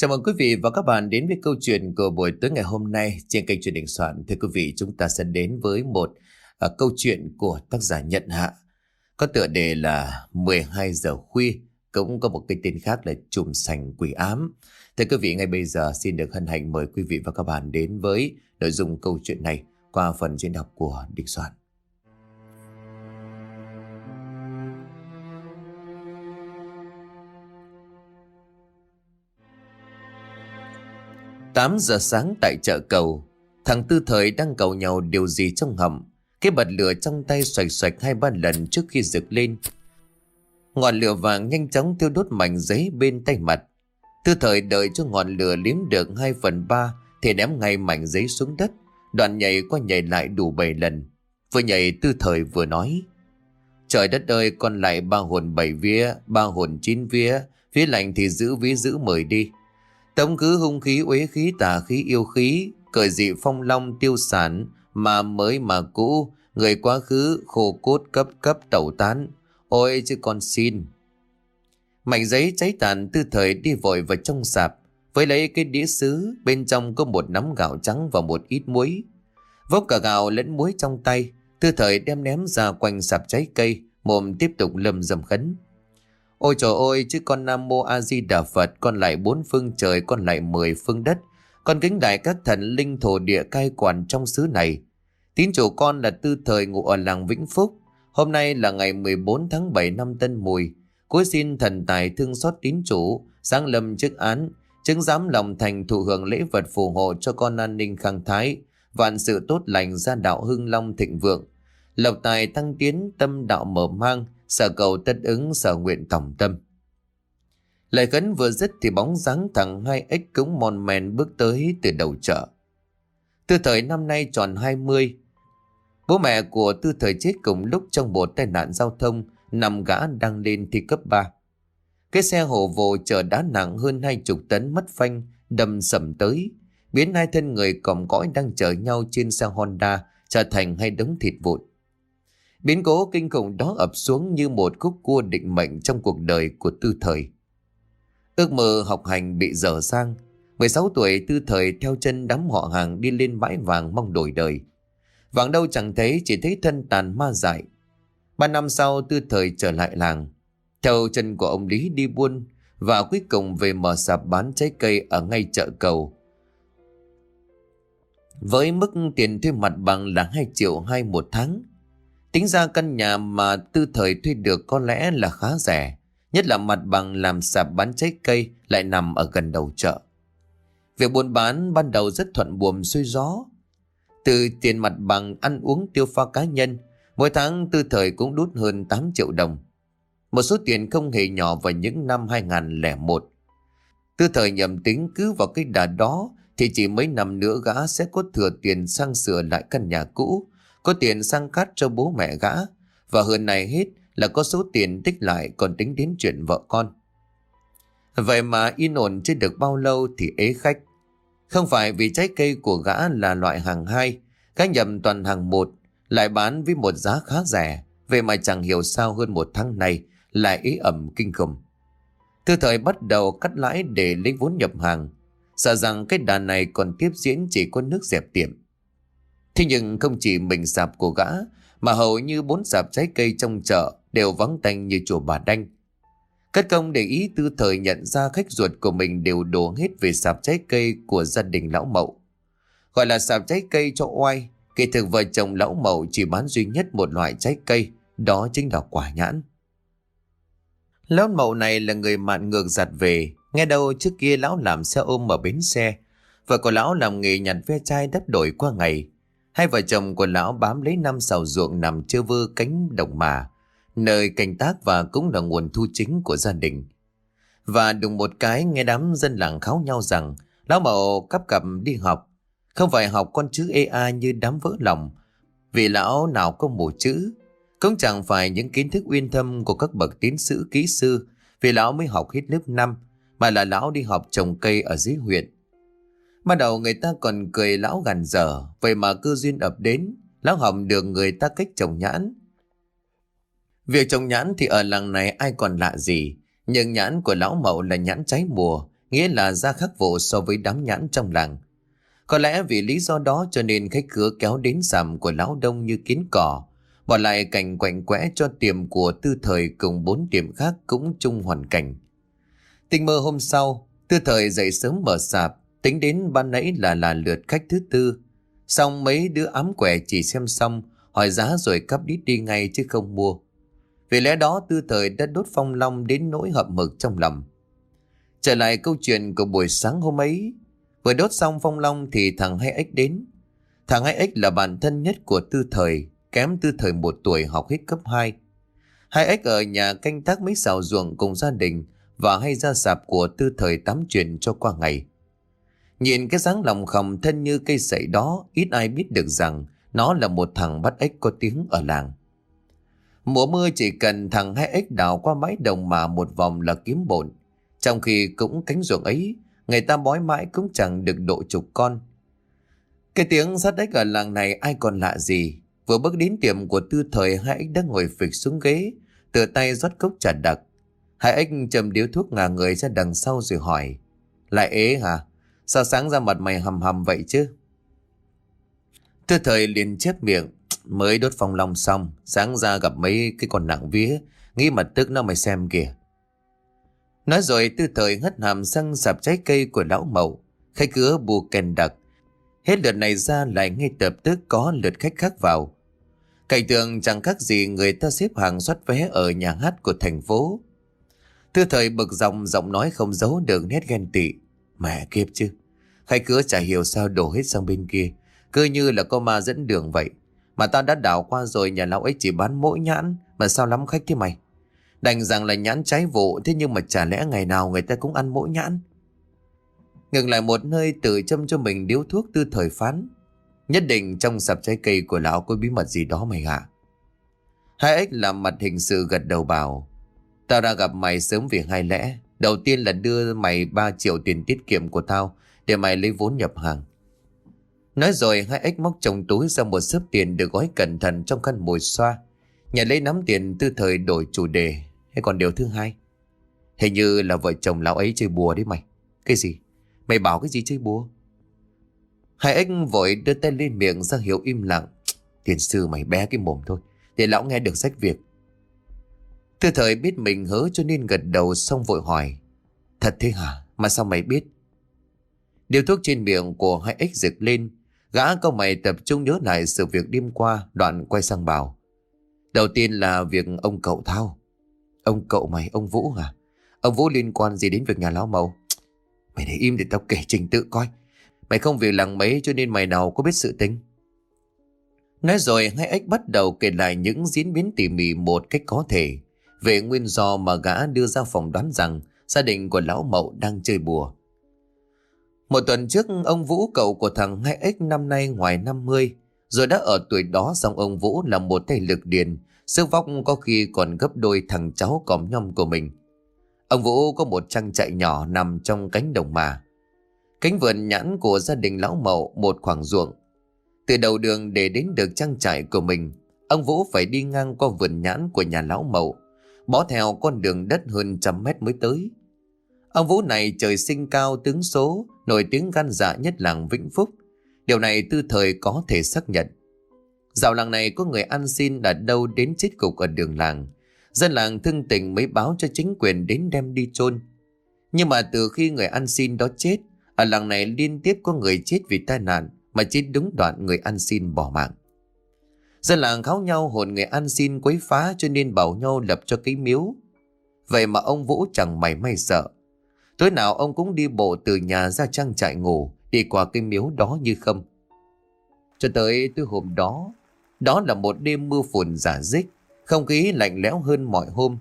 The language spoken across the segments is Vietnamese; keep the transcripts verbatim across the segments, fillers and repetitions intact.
Chào mừng quý vị và các bạn đến với câu chuyện của buổi tối ngày hôm nay trên kênh Truyền Đình Soạn. Thưa quý vị, chúng ta sẽ đến với một uh, câu chuyện của tác giả Nhận Hạ, có tựa đề là mười hai giờ khuya, cũng có một cái tên khác là Chùm Sành Quỷ Ám. Thưa quý vị, ngay bây giờ xin được hân hạnh mời quý vị và các bạn đến với nội dung câu chuyện này qua phần diễn đọc của Đình Soạn. Tám giờ sáng tại chợ cầu, thằng Tư Thời đang càu nhàu điều gì trong hầm. Cái bật lửa trong tay xoạch xoạch hai ba lần trước khi rực lên. Ngọn lửa vàng nhanh chóng thiêu đốt mảnh giấy bên tay mặt. Tư Thời đợi cho ngọn lửa liếm được hai phần ba thì ném ngay mảnh giấy xuống đất. Đoạn nhảy qua nhảy lại đủ bảy lần. Vừa nhảy Tư Thời vừa nói: Trời đất ơi, còn lại ba hồn bảy vía, ba hồn chín vía, vía lành thì giữ vía giữ mời đi. Tống cứ hung khí uế khí tà khí yêu khí, cởi dị phong long tiêu sản, mà mới mà cũ, người quá khứ khô cốt cấp cấp tẩu tán. Ôi chứ con xin. Mảnh giấy cháy tàn. Tư Thời đi vội vào trong sạp với lấy cái đĩa sứ, bên trong có một nắm gạo trắng và một ít muối. Vốc cả gạo lẫn muối trong tay, Tư Thời đem ném ra quanh sạp trái cây, mồm tiếp tục lầm rầm khấn: Ôi trời ơi, chứ con Nam Mô A Di Đà Phật, con lại bốn phương trời, con lại mười phương đất, con kính đại các thần linh thổ địa cai quản trong xứ này. Tín chủ con là Tư Thời, ngụ ở làng Vĩnh Phúc. Hôm nay là ngày mười bốn tháng bảy năm Tân Mùi. Cối xin thần tài thương xót tín chủ, giáng lâm chức án, chứng giám lòng thành thụ hưởng lễ vật phù hộ cho con an ninh khang thái, vạn sự tốt lành, gia đạo hưng long thịnh vượng, lộc tài tăng tiến, tâm đạo mở mang, sở cầu tất ứng, sở nguyện tổng tâm. Lời khấn vừa dứt thì bóng dáng thằng hai ếch cống mòn men bước tới từ đầu chợ. Tư Thời năm nay tròn hai mươi. Bố mẹ của Tư Thời chết cùng lúc trong một tai nạn giao thông, nằm gã đang lên thi cấp ba. Cái xe hổ vồ chở đá nặng hơn hai chục tấn mất phanh đâm sầm tới, biến hai thân người còm cõi đang chở nhau trên xe Honda trở thành hai đống thịt vụn. Biến cố kinh khủng đó ập xuống như một khúc cua định mệnh trong cuộc đời của Tư Thời. Ước mơ học hành bị dở dang. mười sáu tuổi, Tư Thời theo chân đám họ hàng đi lên bãi vàng mong đổi đời. Vàng đâu chẳng thấy, chỉ thấy thân tàn ma dại. Ba năm sau, Tư Thời trở lại làng, theo chân của ông Lý đi buôn, và cuối cùng về mở sạp bán trái cây ở ngay chợ cầu. Với mức tiền thuê mặt bằng là hai triệu hai một tháng. Tính ra căn nhà mà Tư Thời thuê được có lẽ là khá rẻ, nhất là mặt bằng làm sạp bán trái cây lại nằm ở gần đầu chợ. Việc buôn bán ban đầu rất thuận buồm xuôi gió. Từ tiền mặt bằng, ăn uống tiêu pha cá nhân, mỗi tháng Tư Thời cũng đút hơn tám triệu đồng. Một số tiền không hề nhỏ vào những năm hai không không một. Tư Thời nhầm tính cứ vào cái đà đó thì chỉ mấy năm nữa gã sẽ có thừa tiền sang sửa lại căn nhà cũ, có tiền sang cát cho bố mẹ gã, và hơn này hết là có số tiền tích lại còn tính đến chuyện vợ con. Vậy mà yên ổn chưa được bao lâu thì ế khách. Không phải vì trái cây của gã là loại hàng hai, gã nhầm toàn hàng một, lại bán với một giá khá rẻ. Vậy mà chẳng hiểu sao hơn một tháng này lại ế ẩm kinh khủng. Tư Thời bắt đầu cắt lãi để lấy vốn nhập hàng, sợ rằng cái đà này còn tiếp diễn chỉ có nước dẹp tiệm. Thế nhưng không chỉ mình sạp của gã, mà hầu như bốn sạp trái cây trong chợ đều vắng tanh như chùa Bà Đanh. Cất công để ý, Tư Thời nhận ra khách ruột của mình đều đổ hết về sạp trái cây của gia đình lão Mậu. Gọi là sạp trái cây cho oai, kỳ thực vợ chồng lão Mậu chỉ bán duy nhất một loại trái cây, đó chính là quả nhãn. Lão Mậu này là người mạn ngược giặt về. Nghe đâu trước kia lão làm xe ôm ở bến xe, vợ của lão làm nghề nhặt ve chai đắp đổi qua ngày. Hai vợ chồng của lão bám lấy năm sào ruộng nằm chơ vơ cánh đồng mà, nơi canh tác và cũng là nguồn thu chính của gia đình. Và đùng một cái nghe đám dân làng kháo nhau rằng lão Mậu cắp cặp đi học. Không phải học con chữ ê a như đám vỡ lòng, vì lão nào có mù chữ. Cũng chẳng phải những kiến thức uyên thâm của các bậc tiến sĩ kỹ sư, vì lão mới học hết lớp năm, mà là lão đi học trồng cây ở dưới huyện. Ban đầu người ta còn cười lão gàn dở, vậy mà cơ duyên ập đến, lão học được người ta cách trồng nhãn. Việc trồng nhãn thì ở làng này ai còn lạ gì, nhưng nhãn của lão Mậu là nhãn trái mùa, nghĩa là ra khắc vụ so với đám nhãn trong làng. Có lẽ vì lý do đó cho nên khách khứa kéo đến sạp của lão đông như kiến cỏ, bỏ lại cảnh quạnh quẽ cho tiệm của Tư Thời cùng bốn tiệm khác cũng chung hoàn cảnh. Tình mơ hôm sau, Tư Thời dậy sớm mở sạp, tính đến ban nãy là là lượt khách thứ tư. Xong mấy đứa ám quẻ chỉ xem xong, hỏi giá rồi cắp đít đi ngay chứ không mua. Vì lẽ đó Tư Thời đã đốt phong long đến nỗi hậm hực trong lòng. Trở lại câu chuyện của buổi sáng hôm ấy, vừa đốt xong phong long thì thằng Hai Ếch đến. Thằng Hai Ếch là bạn thân nhất của Tư Thời, kém Tư Thời một tuổi, học hết cấp hai. Hai Ếch ở nhà canh tác mấy xào ruộng cùng gia đình và hay ra sạp của Tư Thời tám chuyện cho qua ngày. Nhìn cái dáng lòng khòng thân như cây sậy đó, ít ai biết được rằng nó là một thằng bắt ếch có tiếng ở làng. Mùa mưa chỉ cần thằng Hai Ếch đào qua mái đồng mà một vòng là kiếm bộn. Trong khi cũng cánh ruộng ấy, người ta bói mãi cũng chẳng được độ chục con. Cái tiếng sát ếch ở làng này ai còn lạ gì. Vừa bước đến tiệm của Tư Thời, Hai Ếch đã ngồi phịch xuống ghế, tự tay rót cốc trà đặc. Hai Ếch châm điếu thuốc ngả người ra đằng sau rồi hỏi: Lại ế hả? Sao sáng ra mặt mày hầm hầm vậy chứ? Tư Thời liền chép miệng: Mới đốt phong long xong, sáng ra gặp mấy cái con nặng vía, nghĩ mặt tức nó mày xem kìa. Nói rồi Tư Thời hất hàm sang sạp trái cây của lão Mậu. Khách cửa bù kèn đặc. Hết lượt này ra lại ngay lập tức có lượt khách khác vào. Cảnh tượng chẳng khác gì người ta xếp hàng soát vé ở nhà hát của thành phố. Tư Thời bực dòng, giọng nói không giấu được nét ghen tị: Mẹ kiếp chứ, khách cửa chả hiểu sao đổ hết sang bên kia, cứ như là có ma dẫn đường vậy. Mà tao đã đảo qua rồi, nhà lão ấy chỉ bán mỗi nhãn mà sao lắm khách thế mày. Đành rằng là nhãn trái vụ, thế nhưng mà chả lẽ ngày nào người ta cũng ăn mỗi nhãn. Ngừng lại một nơi tự châm cho mình điếu thuốc, Tư Thời phán: Nhất định trong sạp trái cây của lão có bí mật gì đó mày ạ. Hai Ếch làm mặt hình sự gật đầu bảo: Tao đã gặp mày sớm vì hai lẽ. Đầu tiên là đưa mày ba triệu tiền tiết kiệm của tao để mày lấy vốn nhập hàng. Nói rồi Hai Ếch móc trong túi ra một xấp tiền được gói cẩn thận trong khăn mùi xoa. Nhà lấy nắm tiền, Tư Thời đổi chủ đề: Hay còn điều thứ hai, hình như là vợ chồng lão ấy chơi bùa đấy mày. Cái gì? Mày bảo cái gì chơi bùa? Hai Ếch vội đưa tay lên miệng ra hiệu im lặng. Tiền sư mày bé cái mồm thôi, để lão nghe được sách việc. Tư Thời biết mình hớ cho nên gật đầu, xong vội hỏi: Thật thế hả? Mà sao mày biết? Điều thuốc trên miệng của Hai Ếch rực lên. Gã câu mày tập trung nhớ lại sự việc đêm qua, đoạn quay sang bảo: Đầu tiên là việc ông cậu Thao. Ông cậu mày, ông Vũ hả? Ông Vũ liên quan gì đến việc nhà lão Mậu? Mày để im để tao kể trình tự coi. Mày không về làng mấy cho nên mày nào có biết sự tình. Nói rồi Hai Ếch bắt đầu kể lại những diễn biến tỉ mỉ một cách có thể về nguyên do mà gã đưa ra phỏng đoán rằng gia đình của lão Mậu đang chơi bùa. Một tuần trước, ông Vũ, cậu của thằng Hai Ếch, năm nay ngoài năm mươi, rồi đã ở tuổi đó, song ông Vũ là một tay lực điền, sức vóc có khi còn gấp đôi thằng cháu còm nhom của mình. Ông Vũ có một trang trại nhỏ nằm trong cánh đồng mà. Cánh vườn nhãn của gia đình lão Mậu một khoảng ruộng. Từ đầu đường để đến được trang trại của mình, ông Vũ phải đi ngang qua vườn nhãn của nhà lão Mậu, bó theo con đường đất hơn trăm mét mới tới. Ông Vũ này trời sinh cao tướng số, nổi tiếng gan dạ nhất làng Vĩnh Phúc. Điều này Tư Thời có thể xác nhận. Dạo làng này có người ăn xin ở đâu đến chết cục ở đường làng. Dân làng thương tình mới báo cho chính quyền đến đem đi chôn. Nhưng mà từ khi người ăn xin đó chết, ở làng này liên tiếp có người chết vì tai nạn, mà chết đúng đoạn người ăn xin bỏ mạng. Dân làng kháo nhau hồn người ăn xin quấy phá, cho nên bảo nhau lập cho cái miếu. Vậy mà ông Vũ chẳng mảy may sợ. Tối nào ông cũng đi bộ từ nhà ra trang trại ngủ, đi qua cái miếu đó như không. Cho tới tối hôm đó, đó là một đêm mưa phùn rả rích, không khí lạnh lẽo hơn mọi hôm.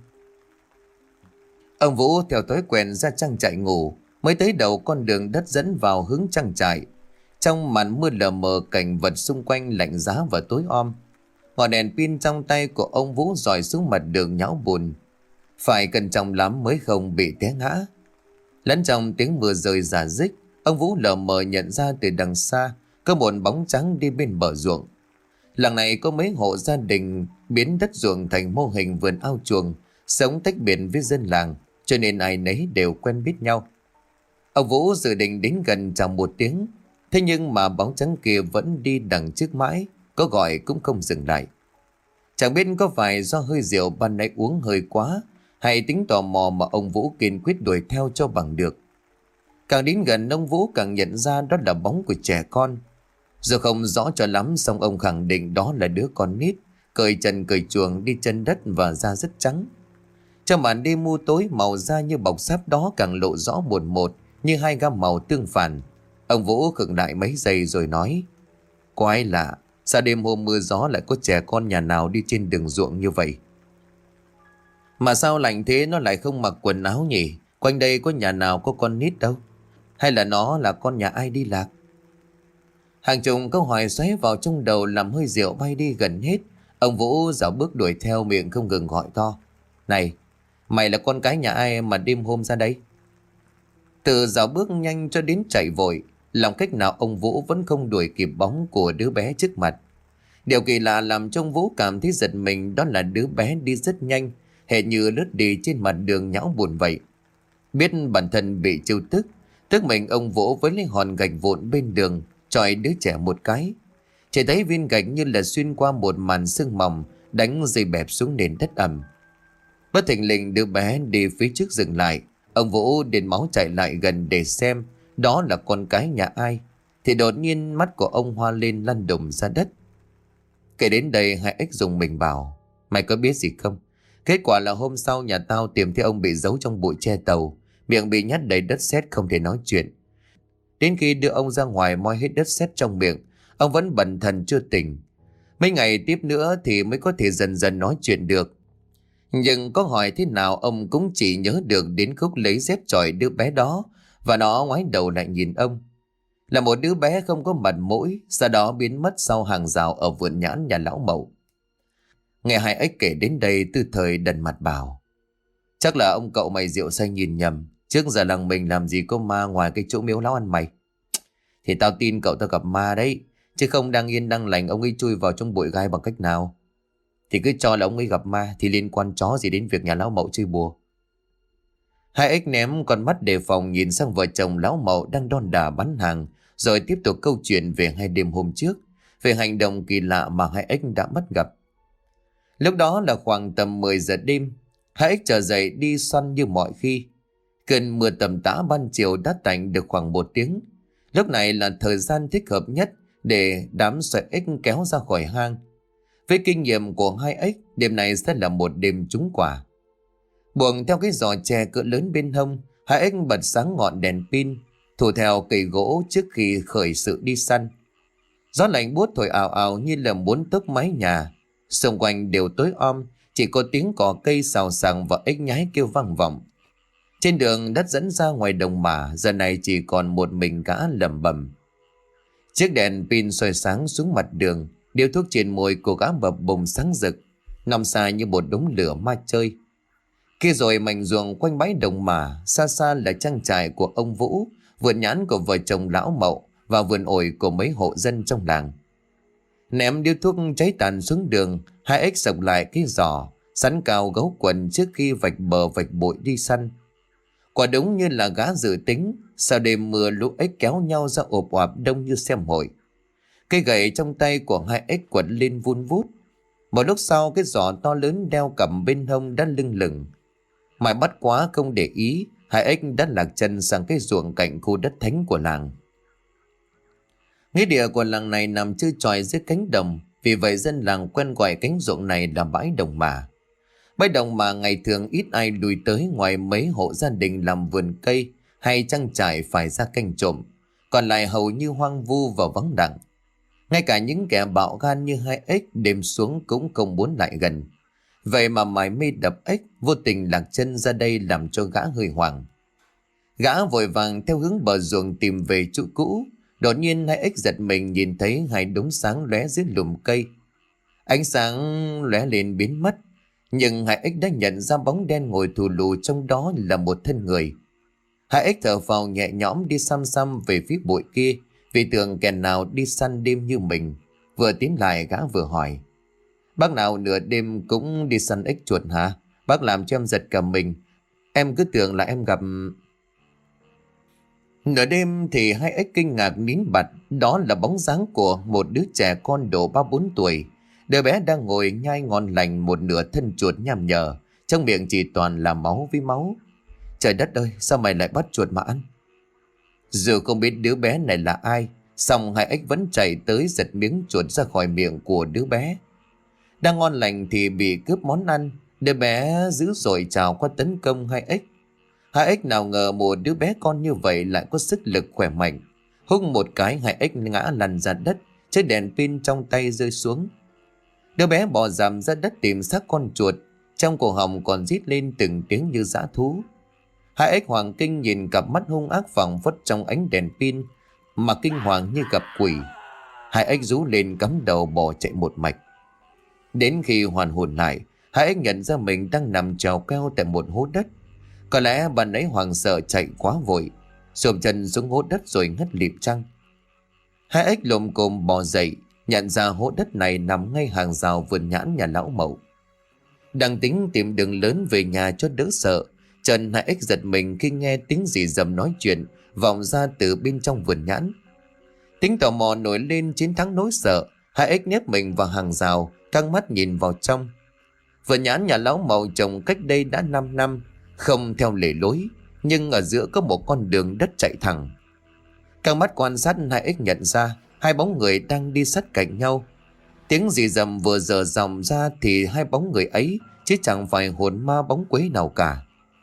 Ông Vũ theo thói quen ra trang trại ngủ, mới tới đầu con đường đất dẫn vào hướng trang trại. Trong màn mưa lờ mờ, cảnh vật xung quanh lạnh giá và tối om. Ngọn đèn pin trong tay của ông Vũ dọi xuống mặt đường nhão bùn, phải cẩn trọng lắm mới không bị té ngã. Lẫn trong tiếng mưa rơi rả rích, ông Vũ lờ mờ nhận ra từ đằng xa có một bóng trắng đi bên bờ ruộng. Làng này có mấy hộ gia đình biến đất ruộng thành mô hình vườn ao chuồng, sống tách biệt với dân làng, cho nên ai nấy đều quen biết nhau. Ông Vũ dự định đến gần chào một tiếng. Thế nhưng mà bóng trắng kia vẫn đi đằng trước mãi, có gọi cũng không dừng lại. Chẳng biết có phải do hơi rượu ban nãy uống hơi quá, hay tính tò mò mà ông Vũ kiên quyết đuổi theo cho bằng được. Càng đến gần ông Vũ càng nhận ra đó là bóng của trẻ con. Dù không rõ cho lắm, song ông khẳng định đó là đứa con nít, cởi trần cởi chuồng đi chân đất và da rất trắng. Trong màn đêm mù tối, màu da như bọc sáp đó càng lộ rõ một một như hai gam màu tương phản. Ông Vũ khựng lại mấy giây rồi nói: Quái lạ, sao đêm hôm mưa gió lại có trẻ con nhà nào đi trên đường ruộng như vậy? Mà sao lạnh thế nó lại không mặc quần áo nhỉ? Quanh đây có nhà nào có con nít đâu? Hay là nó là con nhà ai đi lạc? Hàng chục câu hỏi xoáy vào trong đầu làm hơi rượu bay đi gần hết. Ông Vũ dạo bước đuổi theo, miệng không ngừng gọi to: Này, mày là con cái nhà ai mà đêm hôm ra đây? Từ dạo bước nhanh cho đến chạy vội, làm cách nào ông Vũ vẫn không đuổi kịp bóng của đứa bé trước mặt. Điều kỳ lạ làm cho ông Vũ cảm thấy giật mình đó là đứa bé đi rất nhanh, hệt như lướt đi trên mặt đường nhão buồn vậy. Biết bản thân bị trêu tức, tức mình ông Vũ với lấy hòn gạch vụn bên đường chọi đứa trẻ một cái. Chỉ thấy viên gạch như là xuyên qua một màn sương mỏng, đánh dây bẹp xuống nền đất ẩm. Bất thình lình đứa bé đi phía trước dừng lại. Ông Vũ đến máu chạy lại gần để xem đó là con cái nhà ai, thì đột nhiên mắt của ông hoa lên lăn đùng ra đất. Kể đến đây, hai ếch dùng mình bảo: Mày có biết gì không? Kết quả là hôm sau nhà tao tìm thấy ông bị giấu trong bụi tre tàu, miệng bị nhét đầy đất sét không thể nói chuyện. Đến khi đưa ông ra ngoài moi hết đất sét trong miệng, ông vẫn bần thần chưa tỉnh. Mấy ngày tiếp nữa thì mới có thể dần dần nói chuyện được. Nhưng có hỏi thế nào ông cũng chỉ nhớ được đến khúc lấy dép chọi đứa bé đó, và nó ngoái đầu lại nhìn ông. Là một đứa bé không có mặt mũi, sau đó biến mất sau hàng rào ở vườn nhãn nhà lão Mậu. Nghe hai ếch kể đến đây, Tư Thời đần mặt bảo: Chắc là ông cậu mày rượu say nhìn nhầm. Trước giờ làng mình làm gì có ma ngoài cái chỗ miếu lão ăn mày. Thì tao tin cậu tao gặp ma đấy, chứ không đang yên đang lành ông ấy chui vào trong bụi gai bằng cách nào. Thì cứ cho là ông ấy gặp ma, thì liên quan chó gì đến việc nhà lão Mậu chơi bùa. Hai ếch ném con mắt đề phòng nhìn sang vợ chồng lão Mậu đang đon đả bán hàng, rồi tiếp tục câu chuyện về hai đêm hôm trước, về hành động kỳ lạ mà hai ếch đã bắt gặp. Lúc đó là khoảng tầm mười giờ đêm. Hai ếch trở dậy đi săn như mọi khi. Cơn mưa tầm tã ban chiều đã tạnh được khoảng một tiếng. Lúc này là thời gian thích hợp nhất để đám sợi ếch kéo ra khỏi hang. Với kinh nghiệm của hai ếch, đêm này sẽ là một đêm trúng quả. Buồng theo cái giò tre cỡ lớn bên hông, hai ếch bật sáng ngọn đèn pin, thủ theo cây gỗ trước khi khởi sự đi săn. Gió lạnh buốt thổi ào ào như là muốn tốc mái nhà. Xung quanh đều tối om, chỉ có tiếng cỏ cây xào xạc và ếch nhái kêu vang vọng. Trên đường đất dẫn ra ngoài đồng mả, giờ này chỉ còn một mình gã lẩm bẩm. Chiếc đèn pin soi sáng xuống mặt đường, điếu thuốc trên môi của gã bập bùng sáng rực, nằm xa như một đống lửa ma chơi. Kia rồi mảnh ruộng quanh bãi đồng mả, xa xa là trang trại của ông Vũ, vườn nhãn của vợ chồng lão Mậu và vườn ổi của mấy hộ dân trong làng. Ném điếu thuốc cháy tàn xuống đường, hai ếch sộc lại cái giỏ, sắn cao gấu quần trước khi vạch bờ vạch bụi đi săn. Quả đúng như là gã dự tính, sau đêm mưa lũ ếch kéo nhau ra ộp oạp đông như xem hội. Cây gậy trong tay của hai ếch quật lên vun vút. Một lúc sau, cái giỏ to lớn đeo cầm bên hông đã lưng lửng. Mãi bắt quá không để ý, hai ếch đã lạc chân sang cái ruộng cạnh khu đất thánh của làng. Nghĩa địa của làng này nằm trơ trọi dưới cánh đồng, vì vậy dân làng quen gọi cánh ruộng này là bãi đồng mả. Bãi đồng mà ngày thường ít ai lui tới ngoài mấy hộ gia đình làm vườn cây hay trang trại phải ra canh trộm, còn lại hầu như hoang vu và vắng lặng. Ngay cả những kẻ bạo gan như hai ếch đêm xuống cũng không muốn lại gần. Vậy mà mải mê đập ếch, vô tình lạc chân ra đây làm cho gã hơi hoảng. Gã vội vàng theo hướng bờ ruộng tìm về chỗ cũ. Đột nhiên hai ếch giật mình nhìn thấy hai đốm sáng lóe dưới lùm cây. Ánh sáng lóe lên biến mất, nhưng hai ếch đã nhận ra bóng đen ngồi thù lù trong đó là một thân người. Hai ếch thở phào nhẹ nhõm đi xăm xăm về phía bụi kia, vì tưởng kẻ nào đi săn đêm như mình. Vừa tiến lại gã vừa hỏi: Bác nào nửa đêm cũng đi săn ếch chuột hả? Bác làm cho em giật cả mình. Em cứ tưởng là em gặp... Nửa đêm thì hai ếch kinh ngạc nín bặt, đó là bóng dáng của một đứa trẻ con độ ba bốn tuổi. Đứa bé đang ngồi nhai ngon lành một nửa thân chuột nham nhở, trong miệng chỉ toàn là máu với máu. Trời đất ơi, sao mày lại bắt chuột mà ăn? Dù không biết đứa bé này là ai, song hai ếch vẫn chạy tới giật miếng chuột ra khỏi miệng của đứa bé. Đang ngon lành thì bị cướp món ăn, đứa bé dữ dội trào qua tấn công hai ếch. Hai ếch nào ngờ một đứa bé con như vậy lại có sức lực khỏe mạnh. Húc một cái, hai ếch ngã lăn ra đất, chiếc đèn pin trong tay rơi xuống. Đứa bé bò dằm ra đất tìm xác con chuột, trong cổ họng còn rít lên từng tiếng như dã thú. Hai ếch hoàng kinh nhìn cặp mắt hung ác phảng phất trong ánh đèn pin mà kinh hoàng như gặp quỷ. Hai ếch rú lên cắm đầu bỏ chạy một mạch. Đến khi hoàn hồn lại, hai ếch nhận ra mình đang nằm trèo cao tại một hố đất. Có lẽ bạn ấy hoảng sợ chạy quá vội, xồm chân xuống hố đất rồi ngất lịm chăng. Hai ếch lồm cồm bò dậy, nhận ra hố đất này nằm ngay hàng rào vườn nhãn nhà lão Mậu. Đang tính tìm đường lớn về nhà cho đỡ sợ, Trần hai ếch giật mình khi nghe tiếng gì dầm nói chuyện vọng ra từ bên trong vườn nhãn. Tính tò mò nổi lên chiến thắng nỗi sợ, hai ếch nép mình vào hàng rào, căng mắt nhìn vào trong. Vườn nhãn nhà lão Mậu trồng cách đây đã năm năm, không theo lề lối, nhưng ở giữa có một con đường đất chạy thẳng. Căng mắt quan sát, hai ếch nhận ra hai bóng người đang đi sát cạnh nhau. Tiếng rì rầm vừa dở dòng ra thì hai bóng người ấy chứ chẳng phải hồn ma bóng quế nào cả.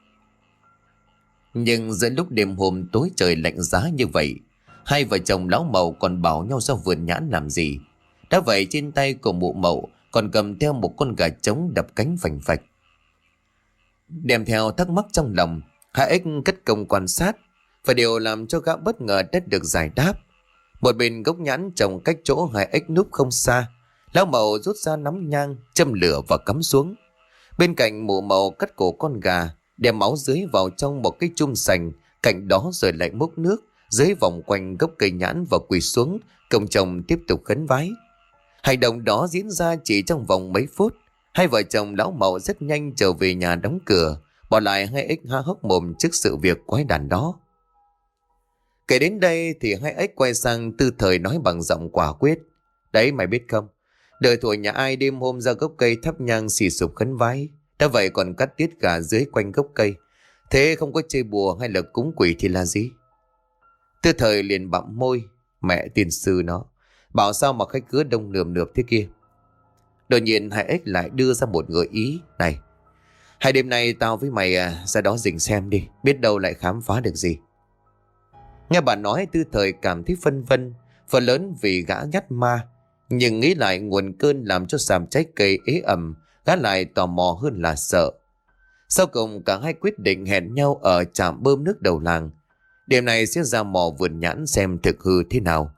Nhưng giữa lúc đêm hôm tối trời lạnh giá như vậy, hai vợ chồng lão Mậu còn bảo nhau ra vườn nhãn làm gì. Đã vậy trên tay của mụ Mậu còn cầm theo một con gà trống đập cánh phành phạch. Đem theo thắc mắc trong lòng, hai ếch cất công quan sát, và điều làm cho gã bất ngờ đã được giải đáp. Một bên gốc nhãn trồng cách chỗ hai ếch núp không xa, lão Mậu rút ra nắm nhang, châm lửa và cắm xuống. Bên cạnh mụ Mậu cắt cổ con gà, đem máu dưới vào trong một cái chum sành, cạnh đó rồi lại múc nước dưới vòng quanh gốc cây nhãn và quỳ xuống, công chồng tiếp tục khấn vái. Hành động đó diễn ra chỉ trong vòng mấy phút. Hai vợ chồng lão Mậu rất nhanh trở về nhà đóng cửa, bỏ lại hai ếch há hốc mồm trước sự việc quái đản đó. Kể đến đây thì hai ếch quay sang Tư Thời nói bằng giọng quả quyết: Đấy mày biết không, đời tuổi nhà ai đêm hôm ra gốc cây thắp nhang xì sụp khấn vái, đã vậy còn cắt tiết gà dưới quanh gốc cây. Thế không có chơi bùa hay là cúng quỷ thì là gì? Tư Thời liền bặm môi: Mẹ tiên sư nó, bảo sao mà khách cứ đông nườm nượp thế kia. Đột nhiên hai ếch lại đưa ra một gợi ý: Này, hai đêm nay tao với mày à, ra đó rình xem đi, biết đâu lại khám phá được gì. Nghe bà nói, Tư Thời cảm thấy phân vân, phần lớn vì gã nhát ma, nhưng nghĩ lại nguồn cơn làm cho sàm trái cây ế ẩm, gã lại tò mò hơn là sợ. Sau cùng cả hai quyết định hẹn nhau ở trạm bơm nước đầu làng. Đêm này sẽ ra mò vườn nhãn xem thực hư thế nào.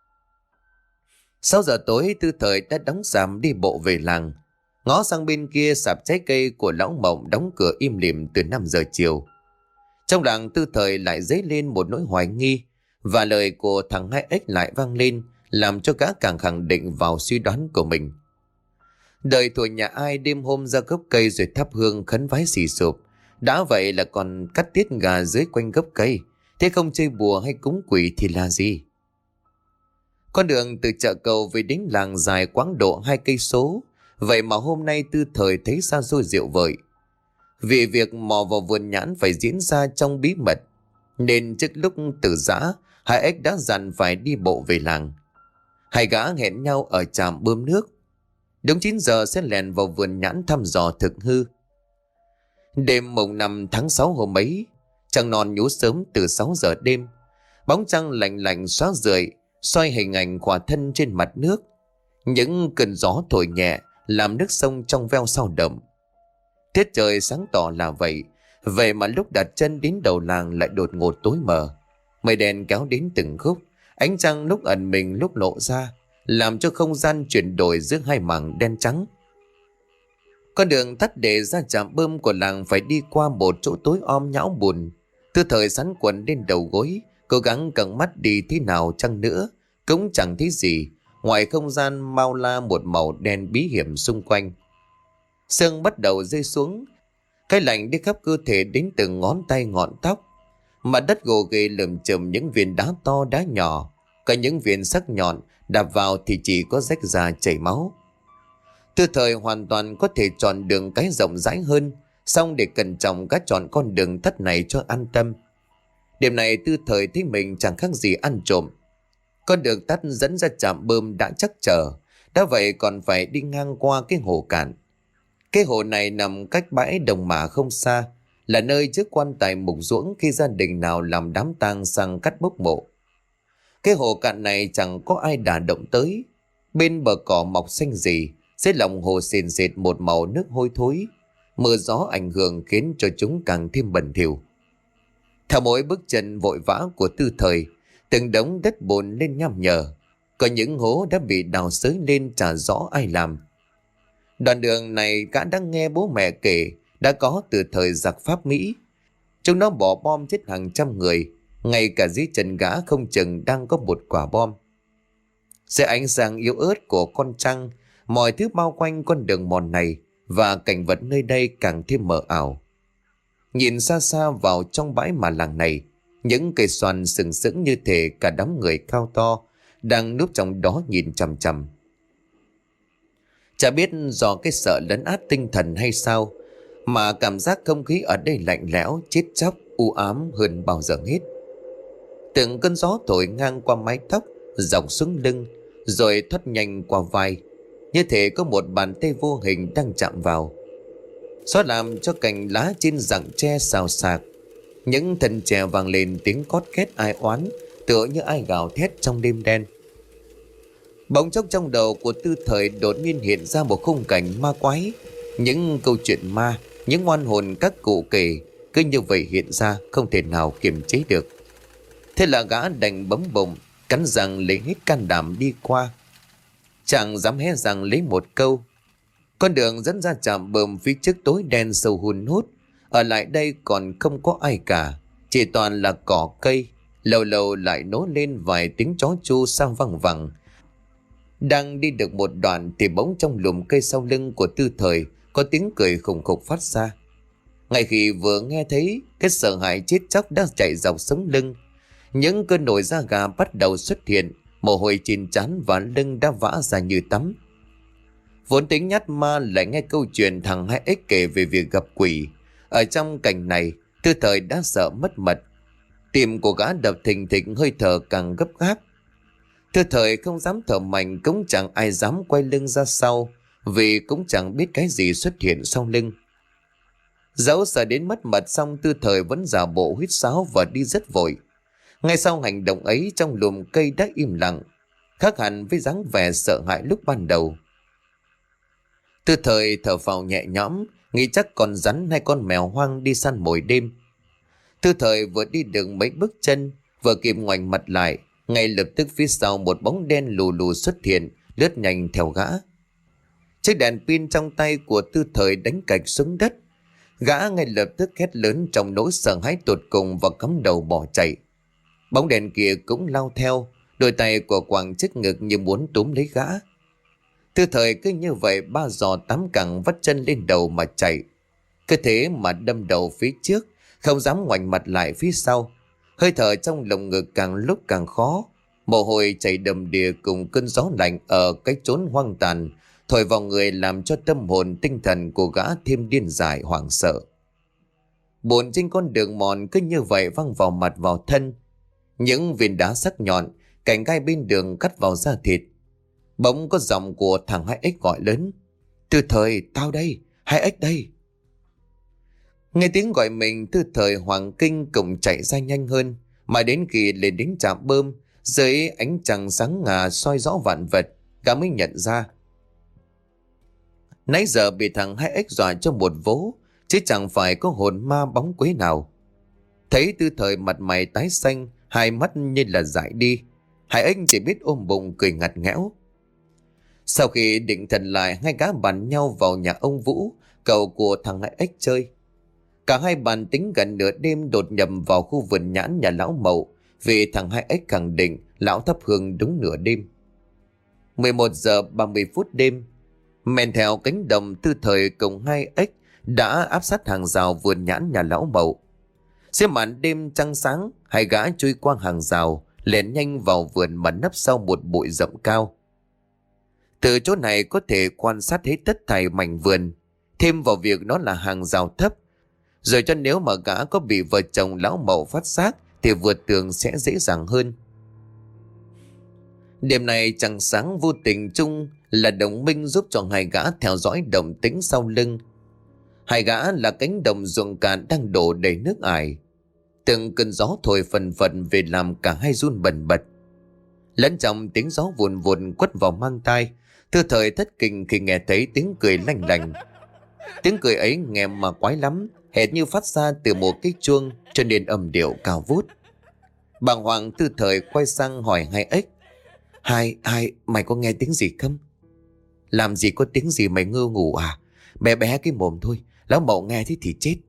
Sáu giờ tối, Tư Thời đã đóng sạp đi bộ về làng. Ngó sang bên kia, sạp trái cây của lão Mộng đóng cửa im lìm từ năm giờ chiều. Trong làng, Tư Thời lại dấy lên một nỗi hoài nghi, và lời của thằng hai ếch lại vang lên, làm cho gã càng khẳng định vào suy đoán của mình. Đời tuổi nhà ai đêm hôm ra gốc cây rồi thắp hương khấn vái xì sụp, đã vậy là còn cắt tiết gà dưới quanh gốc cây, thế không chơi bùa hay cúng quỷ thì là gì? Con đường từ chợ cầu về đến làng dài quãng độ hai cây số, vậy mà hôm nay Tư Thời thấy xa xôi rượu vợi. Vì việc mò vào vườn nhãn phải diễn ra trong bí mật, nên trước lúc từ giã, hai ếch đã dặn phải đi bộ về làng. Hai gã hẹn nhau ở trạm bơm nước. Đúng chín giờ sẽ lèn vào vườn nhãn thăm dò thực hư. Đêm mùng năm tháng sáu hôm ấy, trăng non nhú sớm từ sáu giờ đêm. Bóng trăng lạnh lạnh xóa rượi, xoay hình ảnh khỏa thân trên mặt nước. Những cơn gió thổi nhẹ làm nước sông trong veo sao động. Tiết trời sáng tỏ là vậy, vậy mà lúc đặt chân đến đầu làng lại đột ngột tối mờ. Mây đen kéo đến từng khúc, ánh trăng lúc ẩn mình lúc lộ ra, làm cho không gian chuyển đổi giữa hai mảng đen trắng. Con đường tắt để ra trạm bơm của làng phải đi qua một chỗ tối om nhão bùn. Tư Thời sắn quần lên đầu gối, cố gắng căng mắt đi thế nào chăng nữa, cũng chẳng thấy gì, ngoài không gian mau la một màu đen bí hiểm xung quanh. Sương bắt đầu rơi xuống, cái lạnh đi khắp cơ thể đến từng ngón tay ngọn tóc. Mặt đất gồ ghề lởm chởm những viên đá to đá nhỏ, có những viên sắc nhọn đạp vào thì chỉ có rách ra chảy máu. Tư Thời hoàn toàn có thể chọn đường cái rộng rãi hơn, xong để cẩn trọng gác chọn con đường tắt này cho an tâm. Đêm này Tư Thời thấy mình chẳng khác gì ăn trộm. Con đường tắt dẫn ra trạm bơm đã chắc chở, đã vậy còn phải đi ngang qua cái hồ cạn. Cái hồ này nằm cách bãi Đồng Mả không xa, là nơi trước quan tài mục ruỗng khi gia đình nào làm đám tang sang cắt bốc mộ. Cái hồ cạn này chẳng có ai đả động tới. Bên bờ cỏ mọc xanh rì, dưới lòng hồ sền sệt một màu nước hôi thối. Mưa gió ảnh hưởng khiến cho chúng càng thêm bẩn thỉu. Theo mỗi bước chân vội vã của Tư Thời, từng đống đất bùn lên nham nhở. Có những hố đã bị đào xới lên chả rõ ai làm. Đoạn đường này gã đã nghe bố mẹ kể đã có từ thời giặc Pháp Mỹ. Chúng nó bỏ bom chết hàng trăm người, ngay cả dưới chân gã không chừng đang có một quả bom. Dưới ánh sáng yếu ớt của con trăng, mọi thứ bao quanh con đường mòn này và cảnh vật nơi đây càng thêm mờ ảo. Nhìn xa xa vào trong bãi mà làng này, những cây xoàn sừng sững như thể cả đám người cao to đang núp trong đó nhìn chằm chằm. Chả biết do cái sợ lấn át tinh thần hay sao mà cảm giác không khí ở đây lạnh lẽo, chết chóc, u ám hơn bao giờ hết. Từng cơn gió thổi ngang qua mái tóc, dọc xuống lưng, rồi thoát nhanh qua vai, như thể có một bàn tay vô hình đang chạm vào. Gió làm cho cành lá trên rặng tre xào xạc, những thân tre vang lên tiếng cót két ai oán, tựa như ai gào thét trong đêm đen. Bỗng chốc trong đầu của Tư Thời đột nhiên hiện ra một khung cảnh ma quái. Những câu chuyện ma, những oan hồn các cụ kể cứ như vậy hiện ra, không thể nào kiềm chế được. Thế là gã đành bấm bụng, cắn răng lấy hết can đảm đi qua. Chẳng dám hé răng lấy một câu. Con đường dẫn ra trạm bơm phía trước tối đen sâu hun hút. Ở lại đây còn không có ai cả, chỉ toàn là cỏ cây. Lâu lâu lại nối lên vài tiếng chó chu sang văng vẳng. Đang đi được một đoạn thì bỗng trong lùm cây sau lưng của Tư Thời có tiếng cười khủng khục phát ra. Ngay khi vừa nghe thấy, cái sợ hãi chết chóc đang chạy dọc sống lưng. Những cơn nổi da gà bắt đầu xuất hiện, mồ hôi trên trán và lưng đã vã ra như tắm. Vốn tính nhát ma lại nghe câu chuyện thằng hai ích kể về việc gặp quỷ. Ở trong cảnh này, Tư Thời đã sợ mất mật. Tim của gã đập thình thịch, hơi thở càng gấp gáp. Tư Thời không dám thở mạnh, cũng chẳng ai dám quay lưng ra sau, vì cũng chẳng biết cái gì xuất hiện sau lưng. Dẫu sợ đến mất mật, xong Tư Thời vẫn giả bộ huýt sáo và đi rất vội. Ngay sau hành động ấy, trong lùm cây đã im lặng, khác hẳn với dáng vẻ sợ hãi lúc ban đầu. Tư Thời thở phào nhẹ nhõm, nghĩ chắc con rắn hay con mèo hoang đi săn mồi đêm. Tư Thời vừa đi được mấy bước chân, vừa kịp ngoảnh mặt lại, ngay lập tức phía sau một bóng đen lù lù xuất hiện, lướt nhanh theo gã. Chiếc đèn pin trong tay của Tư Thời đánh cạch xuống đất. Gã ngay lập tức hét lớn trong nỗi sợ hãi tột cùng và cắm đầu bỏ chạy. Bóng đèn kia cũng lao theo, đôi tay của quàng trước ngực như muốn túm lấy gã. Tư Thời cứ như vậy ba giò tám cẳng vắt chân lên đầu mà chạy. Cứ thế mà đâm đầu phía trước, không dám ngoảnh mặt lại phía sau. Hơi thở trong lồng ngực càng lúc càng khó. Mồ hôi chảy đầm đìa cùng cơn gió lạnh ở cái chốn hoang tàn thổi vào người, làm cho tâm hồn tinh thần của gã thêm điên dại hoảng sợ. Buồn trên con đường mòn cứ như vậy văng vào mặt vào thân. Những viên đá sắc nhọn, cành gai bên đường cắt vào da thịt. Bỗng có giọng của thằng hai ích gọi lớn: Tư Thời, tao đây, hai ích đây. Nghe tiếng gọi mình, Tư Thời hoàng kinh cùng chạy ra nhanh hơn, mà đến khi lên đến trạm bơm, dưới ánh trăng sáng ngà soi rõ vạn vật, gã mới nhận ra nãy giờ bị thằng hai ích dọa cho một vố, chứ chẳng phải có hồn ma bóng quế nào. Thấy Tư Thời mặt mày tái xanh, hai mắt như là dại đi, hai ích chỉ biết ôm bụng cười ngặt nghẽo. Sau khi định thần lại, hai gã bàn nhau vào nhà ông Vũ, cậu của thằng hai ích chơi. Cả hai bàn tính gần nửa đêm đột nhập vào khu vườn nhãn nhà lão Mậu, vì thằng hai ích khẳng định lão thắp hương đúng nửa đêm. mười một giờ ba mươi phút đêm, men theo cánh đồng, Tư Thời cùng hai ích đã áp sát hàng rào vườn nhãn nhà lão Mậu. Giữa màn đêm trăng sáng, hai gã chui qua hàng rào, lẻn nhanh vào vườn mà nấp sau một bụi rậm cao. Từ chỗ này có thể quan sát hết tất thảy mảnh vườn, thêm vào việc nó là hàng rào thấp, rồi cho nếu mà gã có bị vợ chồng lão Mậu phát giác thì vượt tường sẽ dễ dàng hơn. Đêm này trăng sáng vô tình chung là đồng minh giúp cho hai gã theo dõi động tĩnh sau lưng. Hai gã là cánh đồng ruộng cạn đang đổ đầy nước ải. Từng cơn gió thổi phần phật về làm cả hai run bần bật. Lẫn trong tiếng gió vùn vùn quất vào mang tai, Tư Thời thất kinh khi nghe thấy tiếng cười lanh lành. Tiếng cười ấy nghe mà quái lắm, hệt như phát ra từ một cái chuông, cho nên âm điệu cao vút. Bàng hoàng Tư Thời quay sang hỏi hai ếch: Hai, hai, mày có nghe tiếng gì không? Làm gì có tiếng gì mày ngơ ngủ à? Bé bé cái mồm thôi, lão Mậu nghe thế thì chết.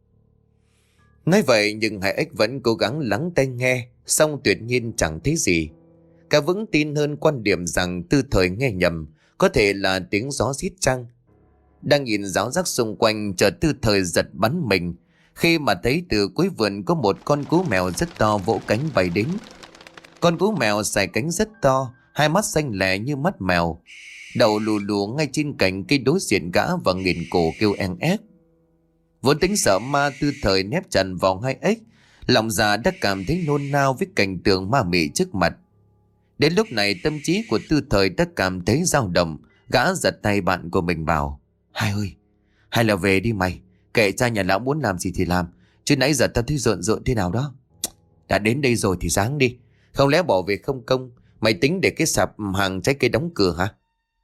Nói vậy nhưng hai ếch vẫn cố gắng lắng tai nghe, song tuyệt nhiên chẳng thấy gì. Cả vững tin hơn quan điểm rằng Tư Thời nghe nhầm, có thể là tiếng gió rít chăng. Đang nhìn ráo rác xung quanh, chợt Tư Thời giật bắn mình khi mà thấy từ cuối vườn có một con cú mèo rất to vỗ cánh bay đến. Con cú mèo xài cánh rất to, hai mắt xanh lè như mắt mèo, đầu lù lù ngay trên cành cây đối diện gã và nghiền cổ kêu en ép. Vốn tính sợ ma, Tư Thời nép chặt vào hai ếch, lòng già đã cảm thấy nôn nao với cảnh tượng ma mị trước mặt. Đến lúc này tâm trí của Tư Thời đã cảm thấy dao động, gã giật tay bạn của mình bảo: Hai ơi, hay là về đi mày, kệ cha nhà lão muốn làm gì thì làm, chứ nãy giờ tao thấy rợn rợn thế nào đó. Đã đến đây rồi thì ráng đi, không lẽ bỏ về không công? Mày tính để cái sạp hàng trái cây đóng cửa hả?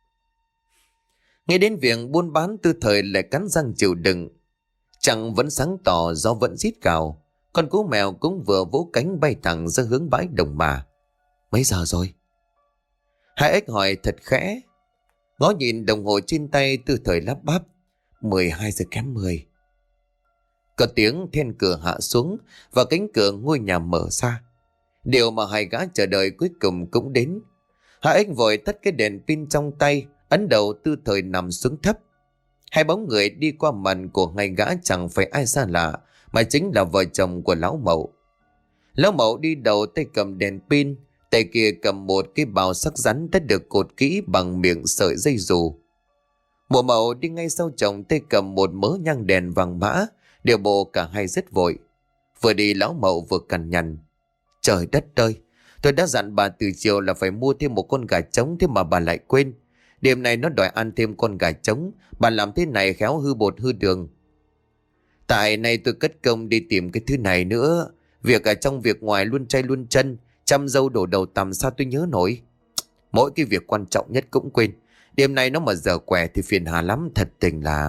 Nghe đến việc buôn bán, Tư Thời lại cắn răng chịu đựng. Trăng vẫn sáng tỏ, gió vẫn rít gào, con cú mèo cũng vừa vỗ cánh bay thẳng ra hướng bãi đồng mà. Mấy giờ rồi? Hai ếch hỏi thật khẽ. Ngó nhìn đồng hồ trên tay, Tư Thời lắp bắp: mười hai giờ kém mười. Có tiếng then cửa hạ xuống và cánh cửa ngôi nhà mở ra. Điều mà hai gã chờ đợi cuối cùng cũng đến. Hai ếch vội tắt cái đèn pin trong tay, ấn đầu Tư Thời nằm xuống thấp. Hai bóng người đi qua mặt của hai gã chẳng phải ai xa lạ, mà chính là vợ chồng của lão Mậu. Lão Mậu đi đầu tay cầm đèn pin, tay kia cầm một cái bao sắc rắn đã được cột kỹ bằng miệng sợi dây dù. Mùa Mậu đi ngay sau chồng, tay cầm một mớ nhang đèn vàng mã, điều bộ cả hai rất vội. Vừa đi lão Mậu vừa cằn nhằn: Trời đất ơi, tôi đã dặn bà từ chiều là phải mua thêm một con gà trống, thế mà bà lại quên. Đêm nay nó đòi ăn thêm con gà trống, bà làm thế này khéo hư bột hư đường. Tại nay tôi cất công đi tìm cái thứ này nữa, việc ở trong việc ngoài luôn chay luôn chân, chăm dâu đổ đầu tằm sao tôi nhớ nổi. Mỗi cái việc quan trọng nhất cũng quên. Đêm nay nó mà dở quẻ thì phiền hà lắm, thật tình là...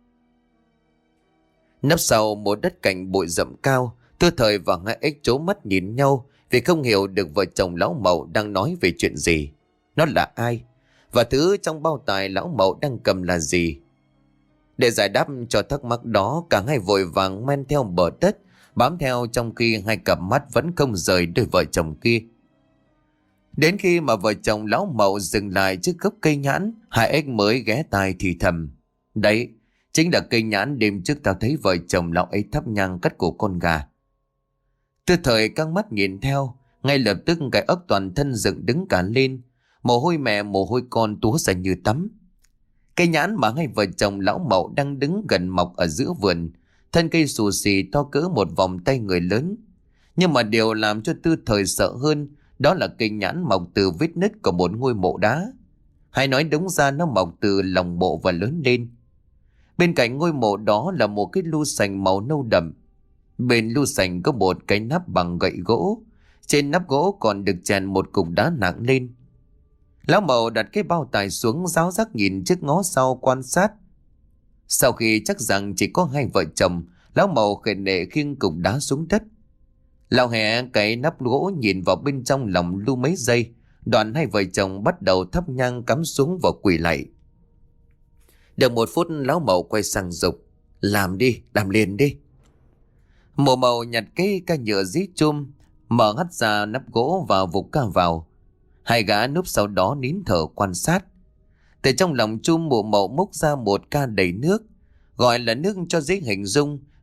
Nấp sau một đất cạnh bụi rậm cao, Tư Thời và hai ếch trố mắt nhìn nhau vì không hiểu được vợ chồng lão Mậu đang nói về chuyện gì. Nó là ai? Và thứ trong bao tài lão Mậu đang cầm là gì? Để giải đáp cho thắc mắc đó, cả hai vội vàng men theo bờ đất, bám theo trong khi hai cặp mắt vẫn không rời đôi vợ chồng kia. Đến khi mà vợ chồng lão Mậu dừng lại trước gốc cây nhãn, hai ếch mới ghé tai thì thầm: Đấy, chính là cây nhãn đêm trước tao thấy vợ chồng lão ấy thắp nhang cắt cổ con gà. Tư Thời căng mắt nhìn theo, ngay lập tức cái óc toàn thân dựng đứng cả lên, mồ hôi mẹ mồ hôi con túa ra như tắm. Cây nhãn mà hai vợ chồng lão Mậu đang đứng gần mọc ở giữa vườn, thân cây xù xì to cỡ một vòng tay người lớn. Nhưng mà điều làm cho Tư Thời sợ hơn, đó là cây nhãn mọc từ vết nứt của một ngôi mộ đá. Hay nói đúng ra nó mọc từ lòng mộ và lớn lên. Bên cạnh ngôi mộ đó là một cái lu sành màu nâu đậm. Bên lu sành có một cái nắp bằng gậy gỗ. Trên nắp gỗ còn được chèn một cục đá nặng lên. Lão Mậu đặt cái bao tải xuống, ráo rác nhìn trước ngó sau quan sát. Sau khi chắc rằng chỉ có hai vợ chồng, lão Mậu khề nệ khiêng cục đá xuống đất. Lão hẹ cái nắp gỗ nhìn vào bên trong lòng lu mấy giây, đoạn hai vợ chồng bắt đầu thắp nhang cắm xuống và quỳ lạy. Được một phút, lão Mậu quay sang giục: Làm đi, làm liền đi. Mùa Mậu nhặt cái ca nhựa dí chum, mở hắt ra nắp gỗ và vụt ca vào. Hai gã núp sau đó nín thở quan sát. Từ trong lòng chum, Mùa Mậu múc ra một ca đầy nước, gọi là nước cho dễ hình dung